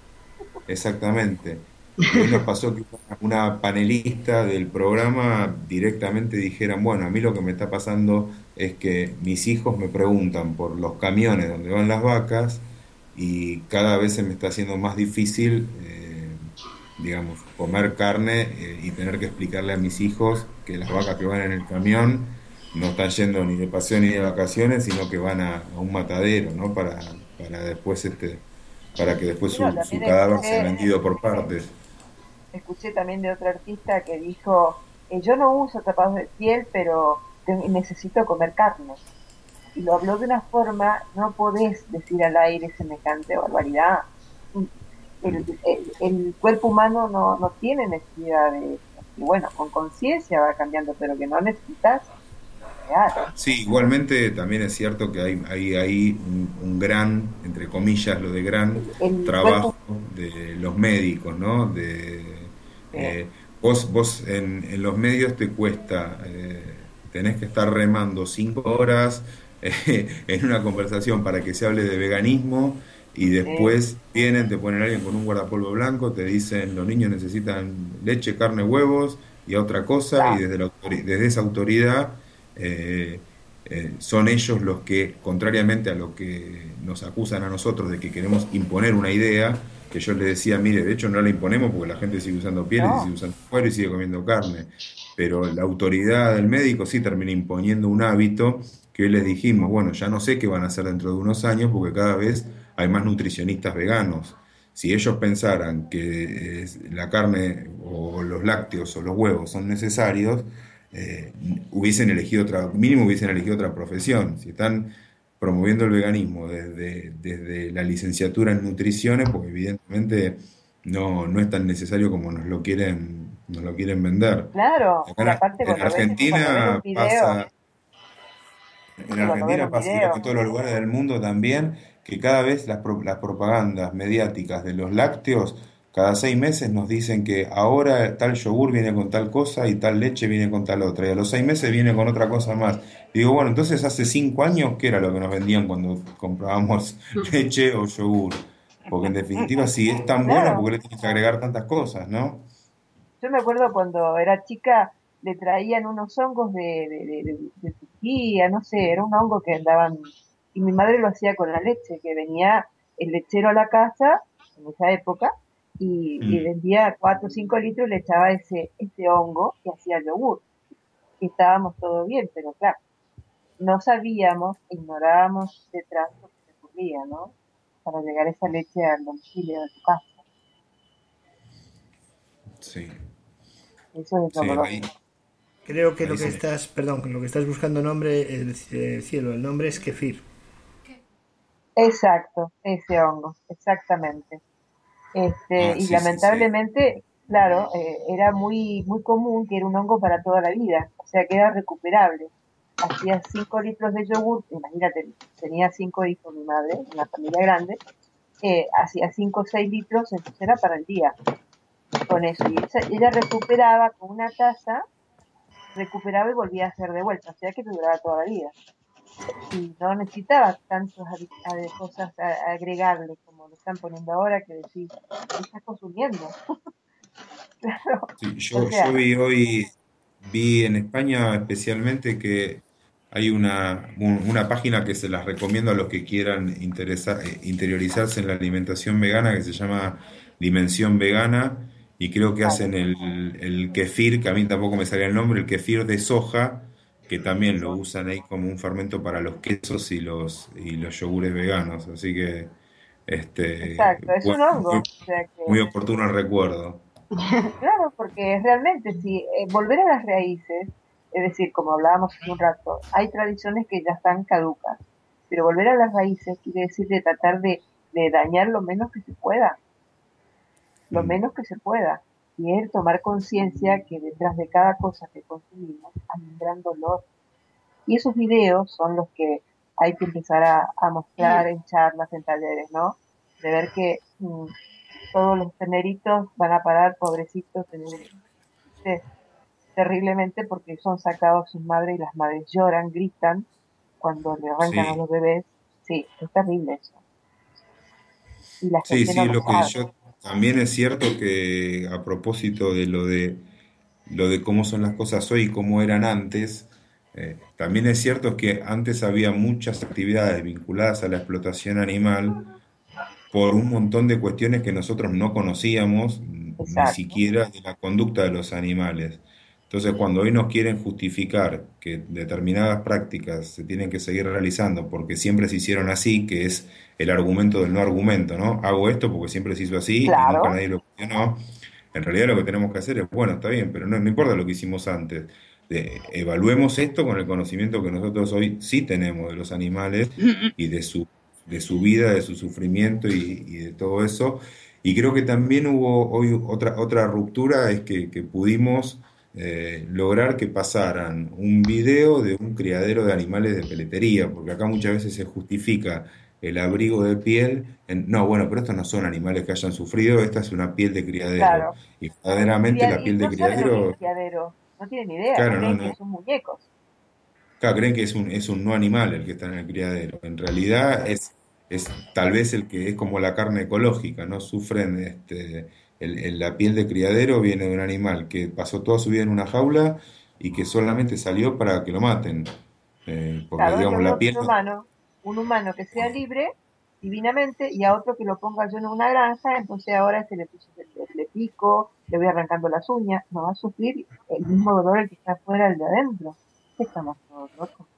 Exactamente. Y hoy nos pasó que una panelista del programa directamente dijeran, bueno, a mí lo que me está pasando es que mis hijos me preguntan por los camiones donde van las vacas y cada vez se me está haciendo más difícil, eh, digamos, comer carne eh, y tener que explicarle a mis hijos que las vacas que van en el camión no están yendo ni de paseo ni de vacaciones, sino que van a, a un matadero, ¿no? Para, para después este, para que después Bueno, su, su también cadáver sea escuché, vendido por partes. escuché también de otro artista que dijo, eh, yo no uso tapados de piel, pero te- necesito comer carne. Y lo habló de una forma, no podés decir al aire semejante barbaridad. El, el- el cuerpo humano no, no tiene necesidad de eso. Y bueno, con conciencia va cambiando, pero que no necesitas real. Sí, igualmente también es cierto que hay, hay, hay un, un gran, entre comillas, lo de gran El trabajo cuerpo, de los médicos, ¿no? De, eh, eh, vos, vos en, en los medios te cuesta, eh, tenés que estar remando cinco horas eh, en una conversación para que se hable de veganismo y eh, después vienen, te ponen a alguien con un guardapolvo blanco, te dicen los niños necesitan leche, carne, huevos y a otra cosa y claro, desde, la autori- desde esa autoridad eh, eh, son ellos los que, contrariamente a lo que nos acusan a nosotros de que queremos imponer una idea, que yo les decía, mire, de hecho no la imponemos porque la gente sigue usando pieles y no, sigue usando cuero y sigue comiendo carne, pero la autoridad del médico sí termina imponiendo un hábito que hoy les dijimos, bueno, ya no sé qué van a hacer dentro de unos años porque cada vez hay más nutricionistas veganos. Si ellos pensaran que eh, la carne o los lácteos o los huevos son necesarios, eh, hubiesen elegido otra, mínimo hubiesen elegido otra profesión. Si están promoviendo el veganismo desde, desde la licenciatura en nutriciones, pues evidentemente no, no es tan necesario como nos lo quieren, nos lo quieren vender. claro. Y Acá aparte en, en cuando ves, cuando ves un Argentina video, pasa, en viste, cuando ves Argentina un pasa, y creo que video, en todos los lugares del mundo también, que cada vez las, pro- las propagandas mediáticas de los lácteos, cada seis meses nos dicen que ahora tal yogur viene con tal cosa y tal leche viene con tal otra, y a los seis meses viene con otra cosa más. Digo, bueno, entonces hace cinco años, ¿qué era lo que nos vendían cuando comprábamos leche o yogur? Porque en definitiva, si es tan bueno, ¿por claro. qué le tienes que agregar tantas cosas, no? Yo me acuerdo cuando era chica, le traían unos hongos de, de, de, de- de Turquía, no sé, era un hongo que andaban, y mi madre lo hacía con la leche, que venía el lechero a la casa, en esa época, y, y Mm. vendía cuatro o cinco litros y le echaba ese, ese hongo y hacía yogur. Y estábamos todo bien, pero claro, no sabíamos, ignorábamos detrás lo que se ocurría, ¿no? Para llegar esa leche al domicilio de tu casa. Sí, Eso es sí, doloroso. ahí, Creo que lo ahí que se... estás, perdón, lo que estás buscando nombre, el eh, cielo, el nombre es kefir. Exacto, ese hongo, exactamente. Este, Ah, y sí, sí, sí. lamentablemente, claro, eh, era muy, muy común que era un hongo para toda la vida, o sea que era recuperable. Hacía cinco litros de yogur, imagínate, tenía cinco hijos mi madre, una familia grande, eh, hacía cinco o seis litros, entonces era para el día, con eso. Y esa- ella recuperaba con una taza, recuperaba y volvía a hacer de vuelta, o sea que te duraba toda la vida. Y no necesitaba tantas adi- ade- cosas a- agregarle como lo están poniendo ahora que decís, ¿qué estás consumiendo? Claro, Sí, o yo, yo sea, vi hoy, vi en España especialmente que hay una, un- una página que se las recomiendo a los que quieran interesa- eh, interiorizarse en la alimentación vegana que se llama Dimensión Vegana y creo que hacen Vale. el, el kefir, que a mí tampoco me salía el nombre, el kefir de soja, que también lo Eso. usan ahí como un fermento para los quesos y los, y los yogures veganos. Así que, este, Exacto, es bueno, un muy, hongo. O sea muy que, oportuno el recuerdo. claro, porque realmente si eh, volver a las raíces, es decir, como hablábamos hace un rato, hay tradiciones que ya están caducas, pero volver a las raíces quiere decir de tratar de, de dañar lo menos que se pueda, lo Mm. menos que se pueda, y es tomar conciencia que detrás de cada cosa que consumimos hay un gran dolor. Y esos videos son los que hay que empezar a, a mostrar en charlas, en talleres, ¿no? De ver que mm, todos los teneritos van a parar, pobrecitos, en un, te- terriblemente porque son sacados a sus madres y las madres lloran, gritan cuando le arrancan a Sí, los bebés. Sí, es terrible eso. Y la sí, gente no sí, lo lo que sabe. yo también es cierto que a propósito de lo de lo de cómo son las cosas hoy y cómo eran antes, eh, también es cierto que antes había muchas actividades vinculadas a la explotación animal por un montón de cuestiones que nosotros no conocíamos, ni Exacto. siquiera de la conducta de los animales. Entonces, cuando hoy nos quieren justificar que determinadas prácticas se tienen que seguir realizando porque siempre se hicieron así, que es el argumento del no argumento, ¿no? Hago esto porque siempre se hizo así y nunca Claro, nadie lo cuestionó. En realidad lo que tenemos que hacer es, bueno, está bien, pero no, no importa lo que hicimos antes. De- evaluemos esto con el conocimiento que nosotros hoy sí tenemos de los animales y de su, de su vida, de su sufrimiento y, y de todo eso. Y creo que también hubo hoy otra, otra ruptura, es que, que pudimos eh, lograr que pasaran un video de un criadero de animales de peletería, porque acá muchas veces se justifica el abrigo de piel en, no, bueno, pero estos no son animales que hayan sufrido, esta es una piel de criadero. claro. Y Y, verdaderamente de- la y piel de no saben lo que es un criadero, criadero. No tienen idea. claro, no, Creen que no, son muñecos. claro, creen que es un, es un no animal el que está en el criadero. En realidad es, es tal vez el que es como la carne ecológica, ¿no? Sufren este, el, el- la piel de criadero viene de un animal que pasó toda su vida en una jaula y que solamente salió para que lo maten. Eh, porque Claro, yo digamos, veo la un piel no- humano, un humano que sea libre divinamente y a otro que lo ponga yo en una granja, entonces ahora se le, puso- le, le pico, le voy arrancando las uñas, no va a sufrir el mismo dolor el que está afuera el de adentro. Estamos todos locos.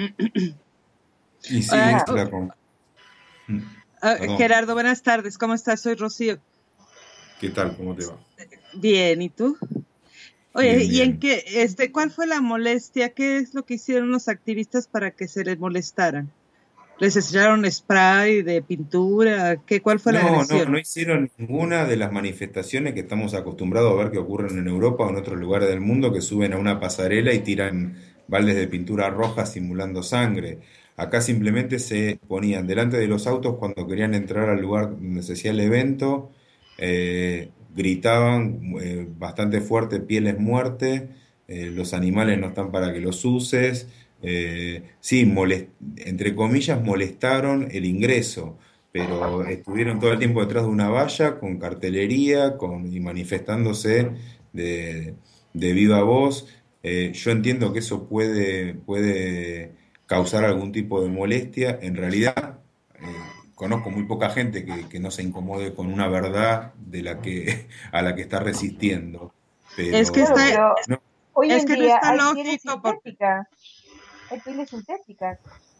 y sí, Ah, esa Nada. es oh, la con- Mm, ah, Perdón, Gerardo, buenas tardes. ¿Cómo estás? Soy Rocío. ¿qué tal? ¿Cómo te va? Bien, ¿y tú? Oye, Bien, ¿y en bien. qué, este, cuál fue la molestia? ¿Qué es lo que hicieron los activistas para que se les molestaran? ¿Les echaron spray de pintura? ¿Qué, cuál fue la No, no, agresión? no hicieron ninguna de las manifestaciones que estamos acostumbrados a ver que ocurren en Europa o en otros lugares del mundo, que suben a una pasarela y tiran baldes de pintura roja simulando sangre. Acá simplemente se ponían delante de los autos cuando querían entrar al lugar donde se hacía el evento, eh, gritaban eh, bastante fuerte, pieles muerte, eh, los animales no están para que los uses. Eh, sí, molest- entre comillas, molestaron el ingreso, pero estuvieron todo el tiempo detrás de una valla con cartelería con, y manifestándose de, de viva voz. Eh, yo entiendo que eso puede, puede causar algún tipo de molestia. En realidad, eh, conozco muy poca gente que, que no se incomode con una verdad de la que, a la que está resistiendo. Es que Claro, Pero está, pero no, hoy es en que no día está hay pieles lógico porque, sintéticas, hay pieles sintéticas.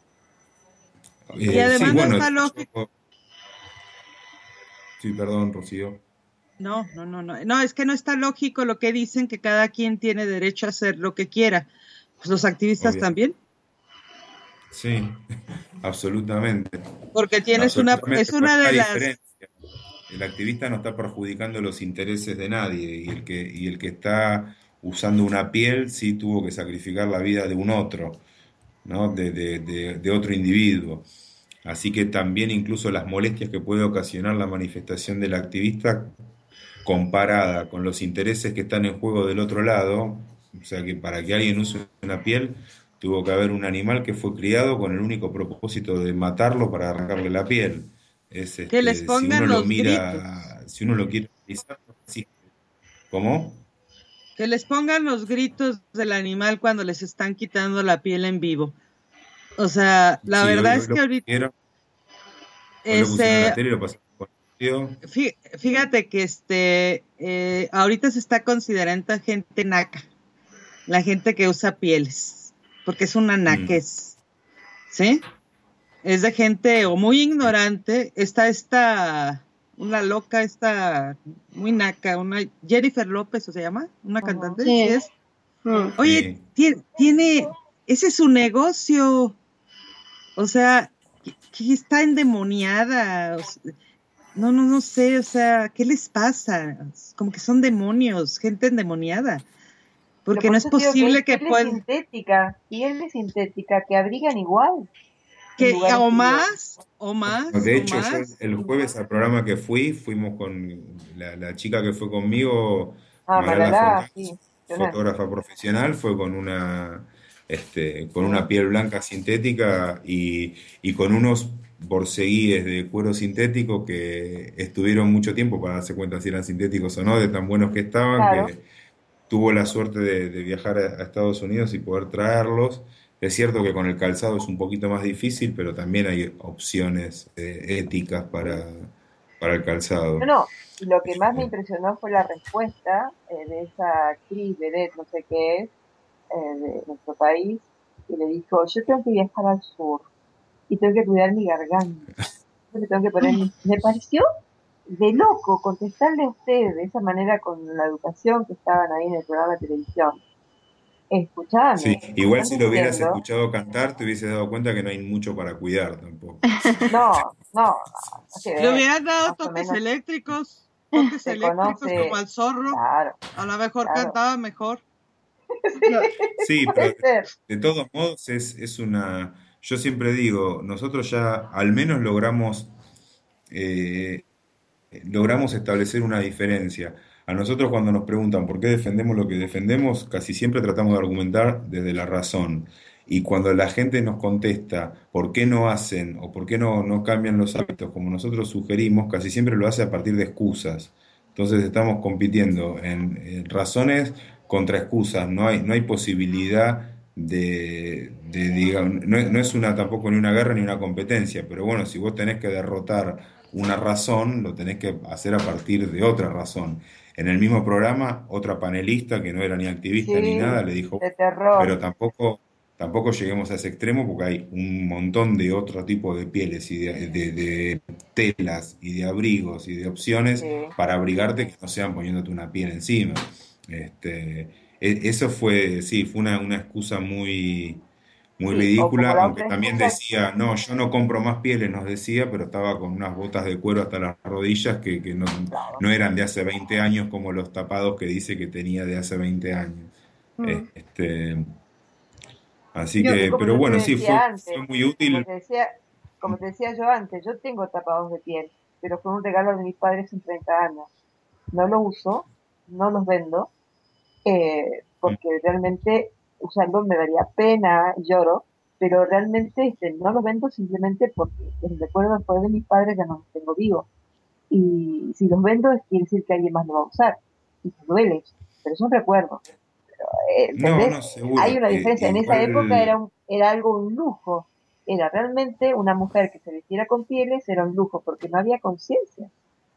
y eh, sí, además no bueno, de está lógico. hecho, sí, perdón, Rocío. No, no, no, no, no, es que no está lógico lo que dicen que cada quien tiene derecho a hacer lo que quiera. Pues los activistas Obvio. también, Sí, absolutamente. porque tienes una, es Absolutamente, pero una hay de una las, diferencia. El activista no está perjudicando los intereses de nadie y el que, y el que está usando una piel sí tuvo que sacrificar la vida de un otro, ¿no? De, de, de, de otro individuo. Así que también incluso las molestias que puede ocasionar la manifestación del activista comparada con los intereses que están en juego del otro lado, o sea que para que alguien use una piel, tuvo que haber un animal que fue criado con el único propósito de matarlo para arrancarle la piel. Es que les este, si uno pongan lo los gritos, mira, si uno lo quiere analizar, no existe. ¿Cómo? que les pongan los gritos del animal cuando les están quitando la piel en vivo. O sea, la Sí, hoy, verdad hoy es lo que ahorita, pusieron, hoy lo pusieron en la ese, tele y lo pasaron. Yo, Fí- Fíjate que este eh, ahorita se está considerando gente naca, la gente que usa pieles, porque es una mm, naquez, ¿sí? Es de gente o muy ignorante. Está esta, una loca, esta muy naca, una Jennifer López, ¿o se llama? Una Ujú. cantante, sí Sí. es. Mm. Oye, sí. tie- tiene, ese es su negocio, o sea, que, que está endemoniada. O sea, no, no, no sé, o sea, ¿qué les pasa? Como que son demonios, gente endemoniada, Pero porque por no es eso te digo que es posible que piel pueda, sintética, piel sintética que abrigan igual en que lugares o fríos. más, o No, más, de o hecho, yo más. el jueves al programa que fui, fuimos con la, la chica que fue conmigo, Ah, Malala Malala, Fontana, sí, impresionante. fotógrafa profesional, fue con una, este, con una Sí, piel blanca sintética y, y con unos borceguíes de cuero sintético que estuvieron mucho tiempo para darse cuenta si eran sintéticos o no, de tan buenos que estaban, claro. que tuvo la suerte de, de viajar a, a Estados Unidos y poder traerlos. Es cierto que con el calzado es un poquito más difícil, pero también hay opciones eh, éticas para, para el No, calzado. no, y lo que más me Eh, impresionó fue la respuesta eh, de esa actriz, vedette, no sé qué es, eh, de nuestro país, que le dijo, yo tengo que viajar al sur y tengo que cuidar mi garganta, yo me tengo que poner mi... Me pareció de loco contestarle a usted de esa manera con la educación que estaban ahí en el programa de televisión. sí, Escuchame, me igual están si lo hubieras diciendo, escuchado cantar, te hubieses dado cuenta que no hay mucho para cuidar tampoco. no, no, no, no que Le ver, hubieran dado más o toques menos eléctricos, toques se eléctricos como conoce, al zorro, claro, a lo mejor claro, cantaba mejor. sí, No, Sí, pero puede ser. de todos modos es, es una... Yo siempre digo, nosotros ya al menos logramos eh, logramos establecer una diferencia. A nosotros cuando nos preguntan por qué defendemos lo que defendemos, casi siempre tratamos de argumentar desde la razón. Y cuando la gente nos contesta por qué no hacen o por qué no, no cambian los hábitos como nosotros sugerimos, casi siempre lo hace a partir de excusas. Entonces estamos compitiendo en, en razones contra excusas. No hay, no hay posibilidad de, de digamos, no, no es una tampoco ni una guerra ni una competencia, pero bueno, si vos tenés que derrotar una razón, lo tenés que hacer a partir de otra razón. En el mismo programa, otra panelista que no era ni activista ni nada, Sí, le dijo, de terror, pero tampoco, tampoco lleguemos a ese extremo porque hay un montón de otro tipo de pieles y de, de- de telas y de abrigos y de opciones sí, para abrigarte que no sean poniéndote una piel encima. Este, e- eso fue, sí, fue una, una excusa muy muy sí, o como ridícula, la aunque otra también excusa, decía, no, yo no compro más pieles, nos decía, pero estaba con unas botas de cuero hasta las rodillas que, que no, claro, no eran de hace veinte años como los tapados que dice que tenía de hace veinte años. Mm. Este, así Yo, es que, como pero yo te bueno, sí, fue, decía antes, fue muy como útil. te decía, como te decía yo antes, yo tengo tapados de piel, pero fue un regalo de mis padres en treinta años. No los uso, no los vendo, eh, porque realmente usarlo me daría pena, lloro, pero realmente este, no los vendo simplemente porque el recuerdo después de mis padres ya no los tengo vivos. Y si los vendo, es quiere decir que alguien más lo va a usar. Y me duele, pero es un recuerdo. Eh, No, ¿Entendés? no, Hay seguro. una I- diferencia. En esa época igual, era, un, era algo un lujo. Era realmente una mujer que se vistiera con pieles, era un lujo, porque no había conciencia.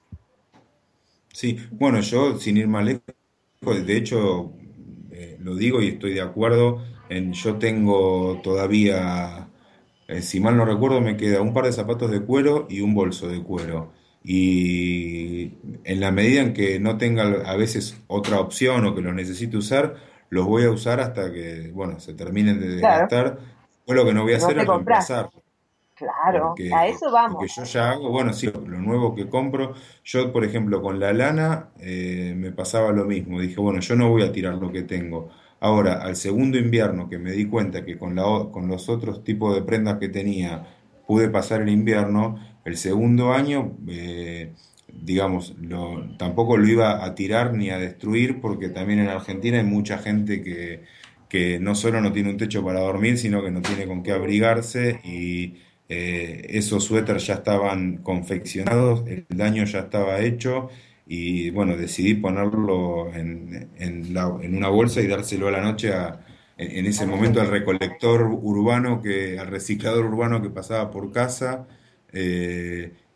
sí, bueno, yo sin ir más lejos, de hecho, eh, lo digo y estoy de acuerdo, en, yo tengo todavía, eh, si mal no recuerdo, me queda un par de zapatos de cuero y un bolso de cuero. Y en la medida en que no tenga a veces otra opción o que los necesite usar, los voy a usar hasta que, bueno, se terminen de Claro, desgastar. Pues lo que no voy a si no hacer te es compras. reemplazarlos. Claro, a Porque eso lo que vamos. yo ya hago, bueno, sí, lo nuevo que compro, yo por ejemplo con la lana eh, me pasaba lo mismo, dije, bueno, yo no voy a tirar lo que tengo. Ahora, al segundo invierno que me di cuenta que con la, o- con los otros tipos de prendas que tenía pude pasar el invierno, el segundo año, eh, digamos, lo- tampoco lo iba a tirar ni a destruir porque también en Argentina hay mucha gente que, que no solo no tiene un techo para dormir, sino que no tiene con qué Sí, abrigarse y eh, esos suéteres ya estaban confeccionados, el daño ya estaba hecho y bueno, decidí ponerlo en, en la- en una bolsa y dárselo a la noche a, en, en a ese la momento al gente. recolector urbano, que, al reciclador urbano que pasaba por casa. eh,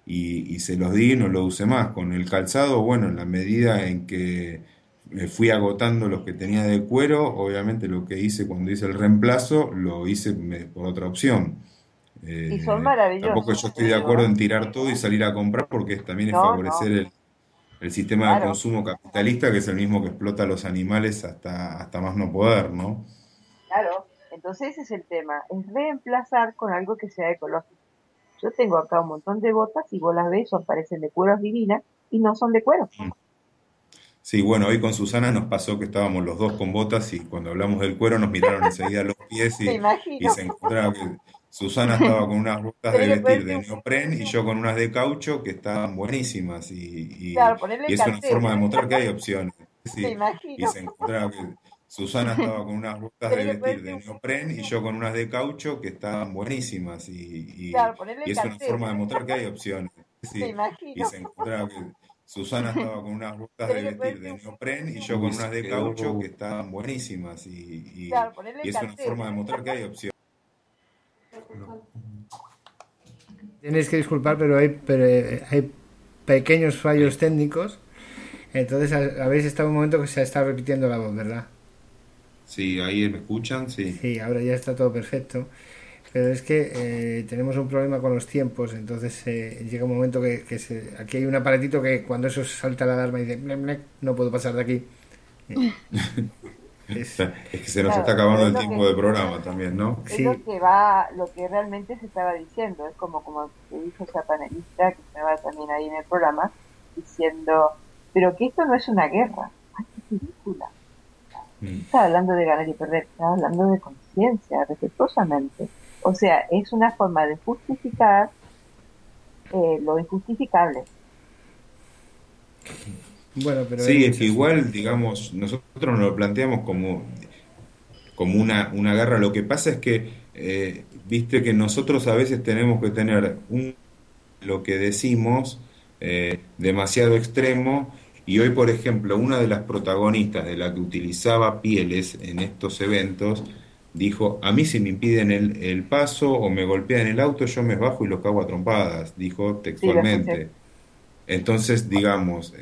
y, y se los di y no lo usé más. Con el calzado, bueno, en la medida en que me fui agotando los que tenía de cuero, obviamente lo que hice cuando hice el reemplazo, lo hice me- por otra opción. Y son Eh, tampoco yo maravillosos, te estoy de digo, acuerdo ¿eh? en tirar todo y salir a comprar porque es- también es No, favorecer no, el, el sistema de claro, consumo capitalista, que es el mismo que explota a los animales hasta, hasta más no poder, ¿no? claro. Entonces ese es el tema, es reemplazar con algo que sea ecológico. Yo tengo acá un montón de botas y vos las ves, son parecen de cueros divinas y no son de cuero. Sí, bueno, hoy con Susana nos pasó que estábamos los dos con botas y cuando hablamos del cuero nos miraron enseguida los pies Me y, y imagino. se encontraba que Susana estaba con unas botas de Pero le vestir cuente de un, neopren y yo con unas de caucho que estaban buenísimas y, y- claro, ponerle y el es una cartel, forma de mostrar que hay opciones. me Sí, y imagino. se encontraba que Susana estaba con unas botas Pero de le vestir cuente de un, neopren y yo con unas de caucho que estaban buenísimas y, y- claro, ponerle y el es una cartel, forma de mostrar que hay opciones. me Sí, y imagino. se encontraba que Susana estaba con unas botas Pero de le vestir cuente de un, neopren y yo con unas de caucho que estaban buenísimas y, y- claro, ponerle y el es una cartel. forma de mostrar que hay opciones. Tienes que disculpar, pero hay, pero, eh, hay pequeños fallos técnicos. Entonces ha- habéis estado un momento que se ha estado repitiendo la voz, ¿verdad? Sí, ahí me escuchan, sí. Sí, ahora ya está todo perfecto. Pero es que eh, tenemos un problema con los tiempos, entonces eh, llega un momento que, que se- aquí hay un aparatito que cuando eso salta la alarma y dice "Blem, blem", no puedo pasar de aquí. Eh, es, Es que se nos está Claro, pero acabando es el lo tiempo que, de programa también, ¿no? es lo sí, que va, lo que realmente se estaba diciendo, es como, como te dijo esa panelista que estaba también ahí en el programa, diciendo, pero que esto no es una guerra, ay, qué película. Mm. Está hablando de ganar y perder, está hablando de conciencia, respetuosamente. O sea, es una forma de justificar eh, lo injustificable. bueno, pero hay Sí, es que muchas. igual, digamos, nosotros nos lo planteamos como, como una, una guerra. Lo que pasa es que, eh, viste que nosotros a veces tenemos que tener un, lo que decimos eh, demasiado extremo. Y hoy, por ejemplo, una de las protagonistas de la que utilizaba pieles en estos eventos dijo, a mí si me impiden el, el paso o me golpean el auto, yo me bajo y los cago a trompadas, dijo Sí, lo escuché. textualmente. Entonces, digamos,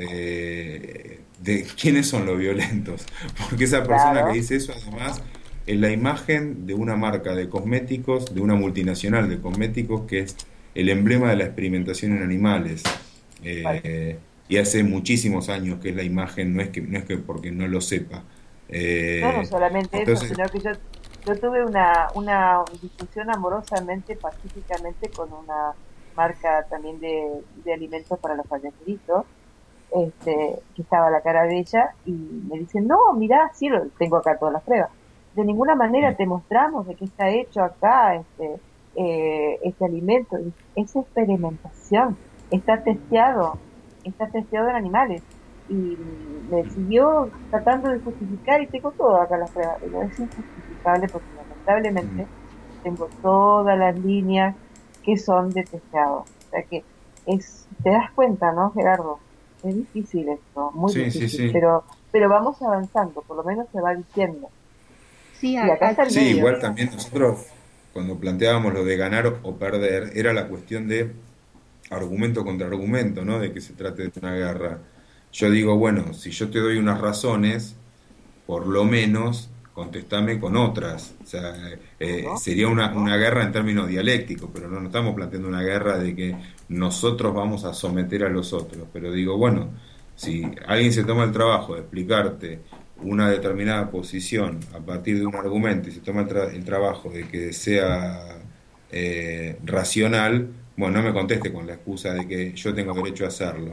eh, ¿de quiénes son los violentos? Porque esa persona que Claro. dice eso, además, es la imagen de una marca de cosméticos, de una multinacional de cosméticos, que es el emblema de la experimentación en animales. Vale. Eh, y hace muchísimos años que es la imagen, no es que, no es que porque no lo sepa. No, no Eh, solamente eso, entonces, sino que yo, yo tuve una, una discusión amorosamente, pacíficamente con una marca también de, de alimentos para los fallecidos, este, que estaba a la cara de ella, y me dice, no, mirá, sí, lo, tengo acá todas las pruebas. De ninguna manera te mostramos de qué está hecho acá este, eh, este alimento. Es experimentación, está testeado, está testeado en animales. Y me siguió tratando de justificar y tengo todo acá las pruebas. Pero es injustificable porque lamentablemente tengo todas las líneas que son de testeado. O sea que es, te das cuenta, ¿no, Gerardo? Es difícil esto, muy sí, sí, difícil, sí. pero, pero vamos avanzando, por lo menos se va diciendo. Sí, Y a- acá está el Sí, medio. igual también nosotros, cuando planteábamos lo de ganar o o perder, era la cuestión de argumento contra argumento, ¿no? De que se trate de una guerra. Yo digo, bueno, si yo te doy unas razones, por lo menos contestame con otras. O sea, eh, ¿No? sería una, una guerra en términos dialécticos, pero no, no estamos planteando una guerra de que nosotros vamos a someter a los otros. Pero digo, bueno, si alguien se toma el trabajo de explicarte una determinada posición a partir de un argumento y se toma el, tra- el trabajo de que sea eh, racional, bueno, no me conteste con la excusa de que yo tengo derecho a hacerlo.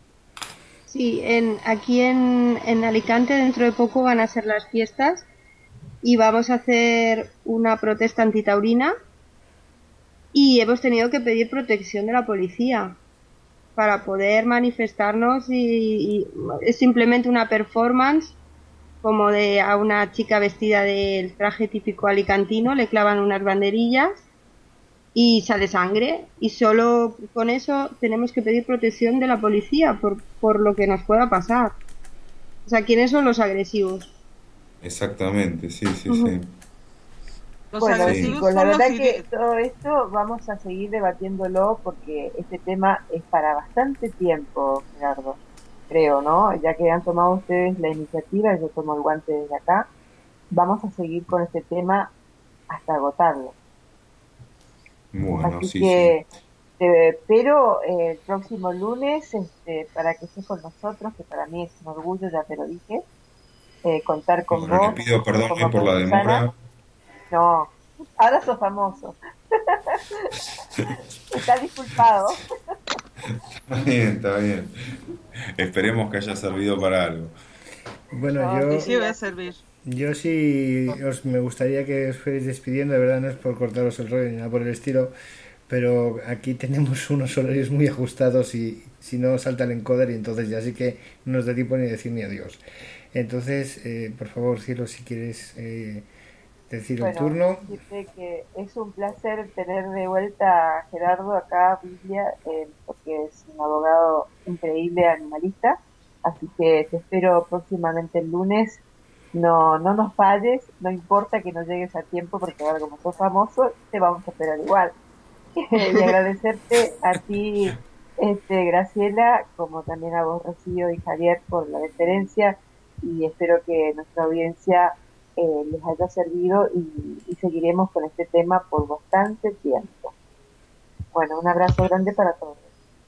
Sí, en, aquí en, en Alicante dentro de poco van a ser las fiestas y vamos a hacer una protesta antitaurina y hemos tenido que pedir protección de la policía para poder manifestarnos y, y es simplemente una performance como de a una chica vestida del traje típico alicantino le clavan unas banderillas y sale sangre y solo con eso tenemos que pedir protección de la policía por, por lo que nos pueda pasar. O sea, ¿quiénes son los agresivos? Exactamente, sí, sí, Ujú. sí. Los Bueno, agresivos chicos, la son los verdad que idi- todo esto vamos a seguir debatiéndolo porque este tema es para bastante tiempo, Gerardo, creo, ¿no? Ya que han tomado ustedes la iniciativa, yo tomo el guante desde acá, vamos a seguir con este tema hasta agotarlo. Bueno, Así sí, sí. que, eh, pero eh, el próximo lunes, este, para que estés con nosotros, que para mí es un orgullo, ya te lo dije, eh, contar con Bueno, vos les pido perdón como eh, por la corresponsala. demora. No, ahora sos famoso. Está disculpado. Está bien, está bien. Esperemos que haya servido para algo. Bueno, No, yo, Y sí va a servir. yo sí os, me gustaría que os fuerais despidiendo, de verdad no es por cortaros el rollo ni nada por el estilo, pero aquí tenemos unos horarios muy ajustados y si no salta el encoder y entonces ya sí que no nos da tiempo ni decir ni adiós. Entonces, eh, por favor, Cielo, si quieres eh, decir el Bueno, turno. decirte que es un placer tener de vuelta a Gerardo acá, Biblia, eh, porque es un abogado increíble animalista, así que te espero próximamente el lunes. No, no nos falles, no importa que no llegues a tiempo, porque ahora como sos famoso, te vamos a esperar igual. Y agradecerte a ti, este, Graciela, como también a vos, Rocío y Javier, por la deferencia, y espero que nuestra audiencia eh, les haya servido y, y seguiremos con este tema por bastante tiempo. Bueno, un abrazo grande para todos.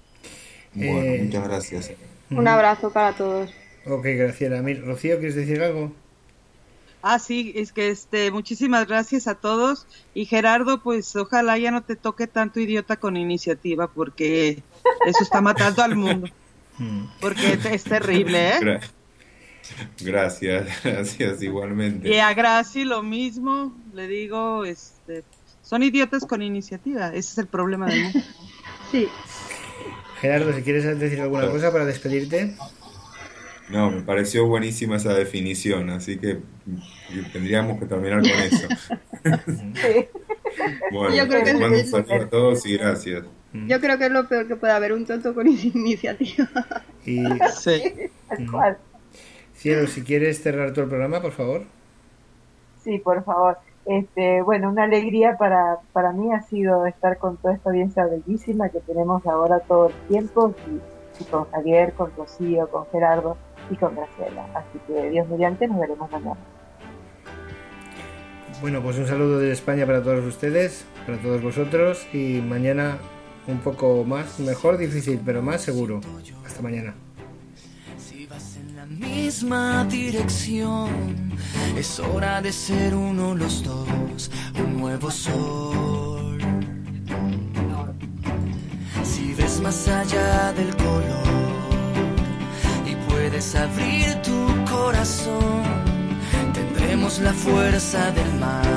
Bueno, Eh, muchas gracias. Un abrazo para todos. Ok, Graciela. Mira, Rocío, ¿quieres decir algo? Ah, sí, es que este, muchísimas gracias a todos. Y Gerardo, pues ojalá ya no te toque tanto idiota con iniciativa, porque eso está matando al mundo. Porque es, es terrible, ¿eh? Gra- gracias, gracias igualmente. Y a Graci lo mismo, le digo, este, son idiotas con iniciativa, ese es el problema del mundo. Sí. Gerardo, si quieres decir alguna cosa para despedirte. No, me pareció buenísima esa definición, así que tendríamos que terminar con eso. Sí. Bueno, Yo creo que les mando un sí. saludo a todos y gracias. Yo creo que es lo peor que puede haber, un tonto con iniciativa. Y Sí. Tal cual. Cielo, si quieres cerrar todo el programa, por favor. Sí, por favor. Este, bueno, una alegría para, para mí ha sido estar con toda esta audiencia bellísima que tenemos ahora todo el tiempo, y, y con Javier, con Rocío, con Gerardo y con Graciela. Así que Dios mediante, nos veremos mañana. Bueno, pues un saludo desde España para todos ustedes, para todos vosotros, y mañana un poco más, mejor, difícil, pero más seguro. Hasta mañana. Si vas en la misma dirección, es hora de ser uno los dos, un nuevo sol. Si ves más allá del color y puedes abrir tu corazón, tendremos la fuerza del mar.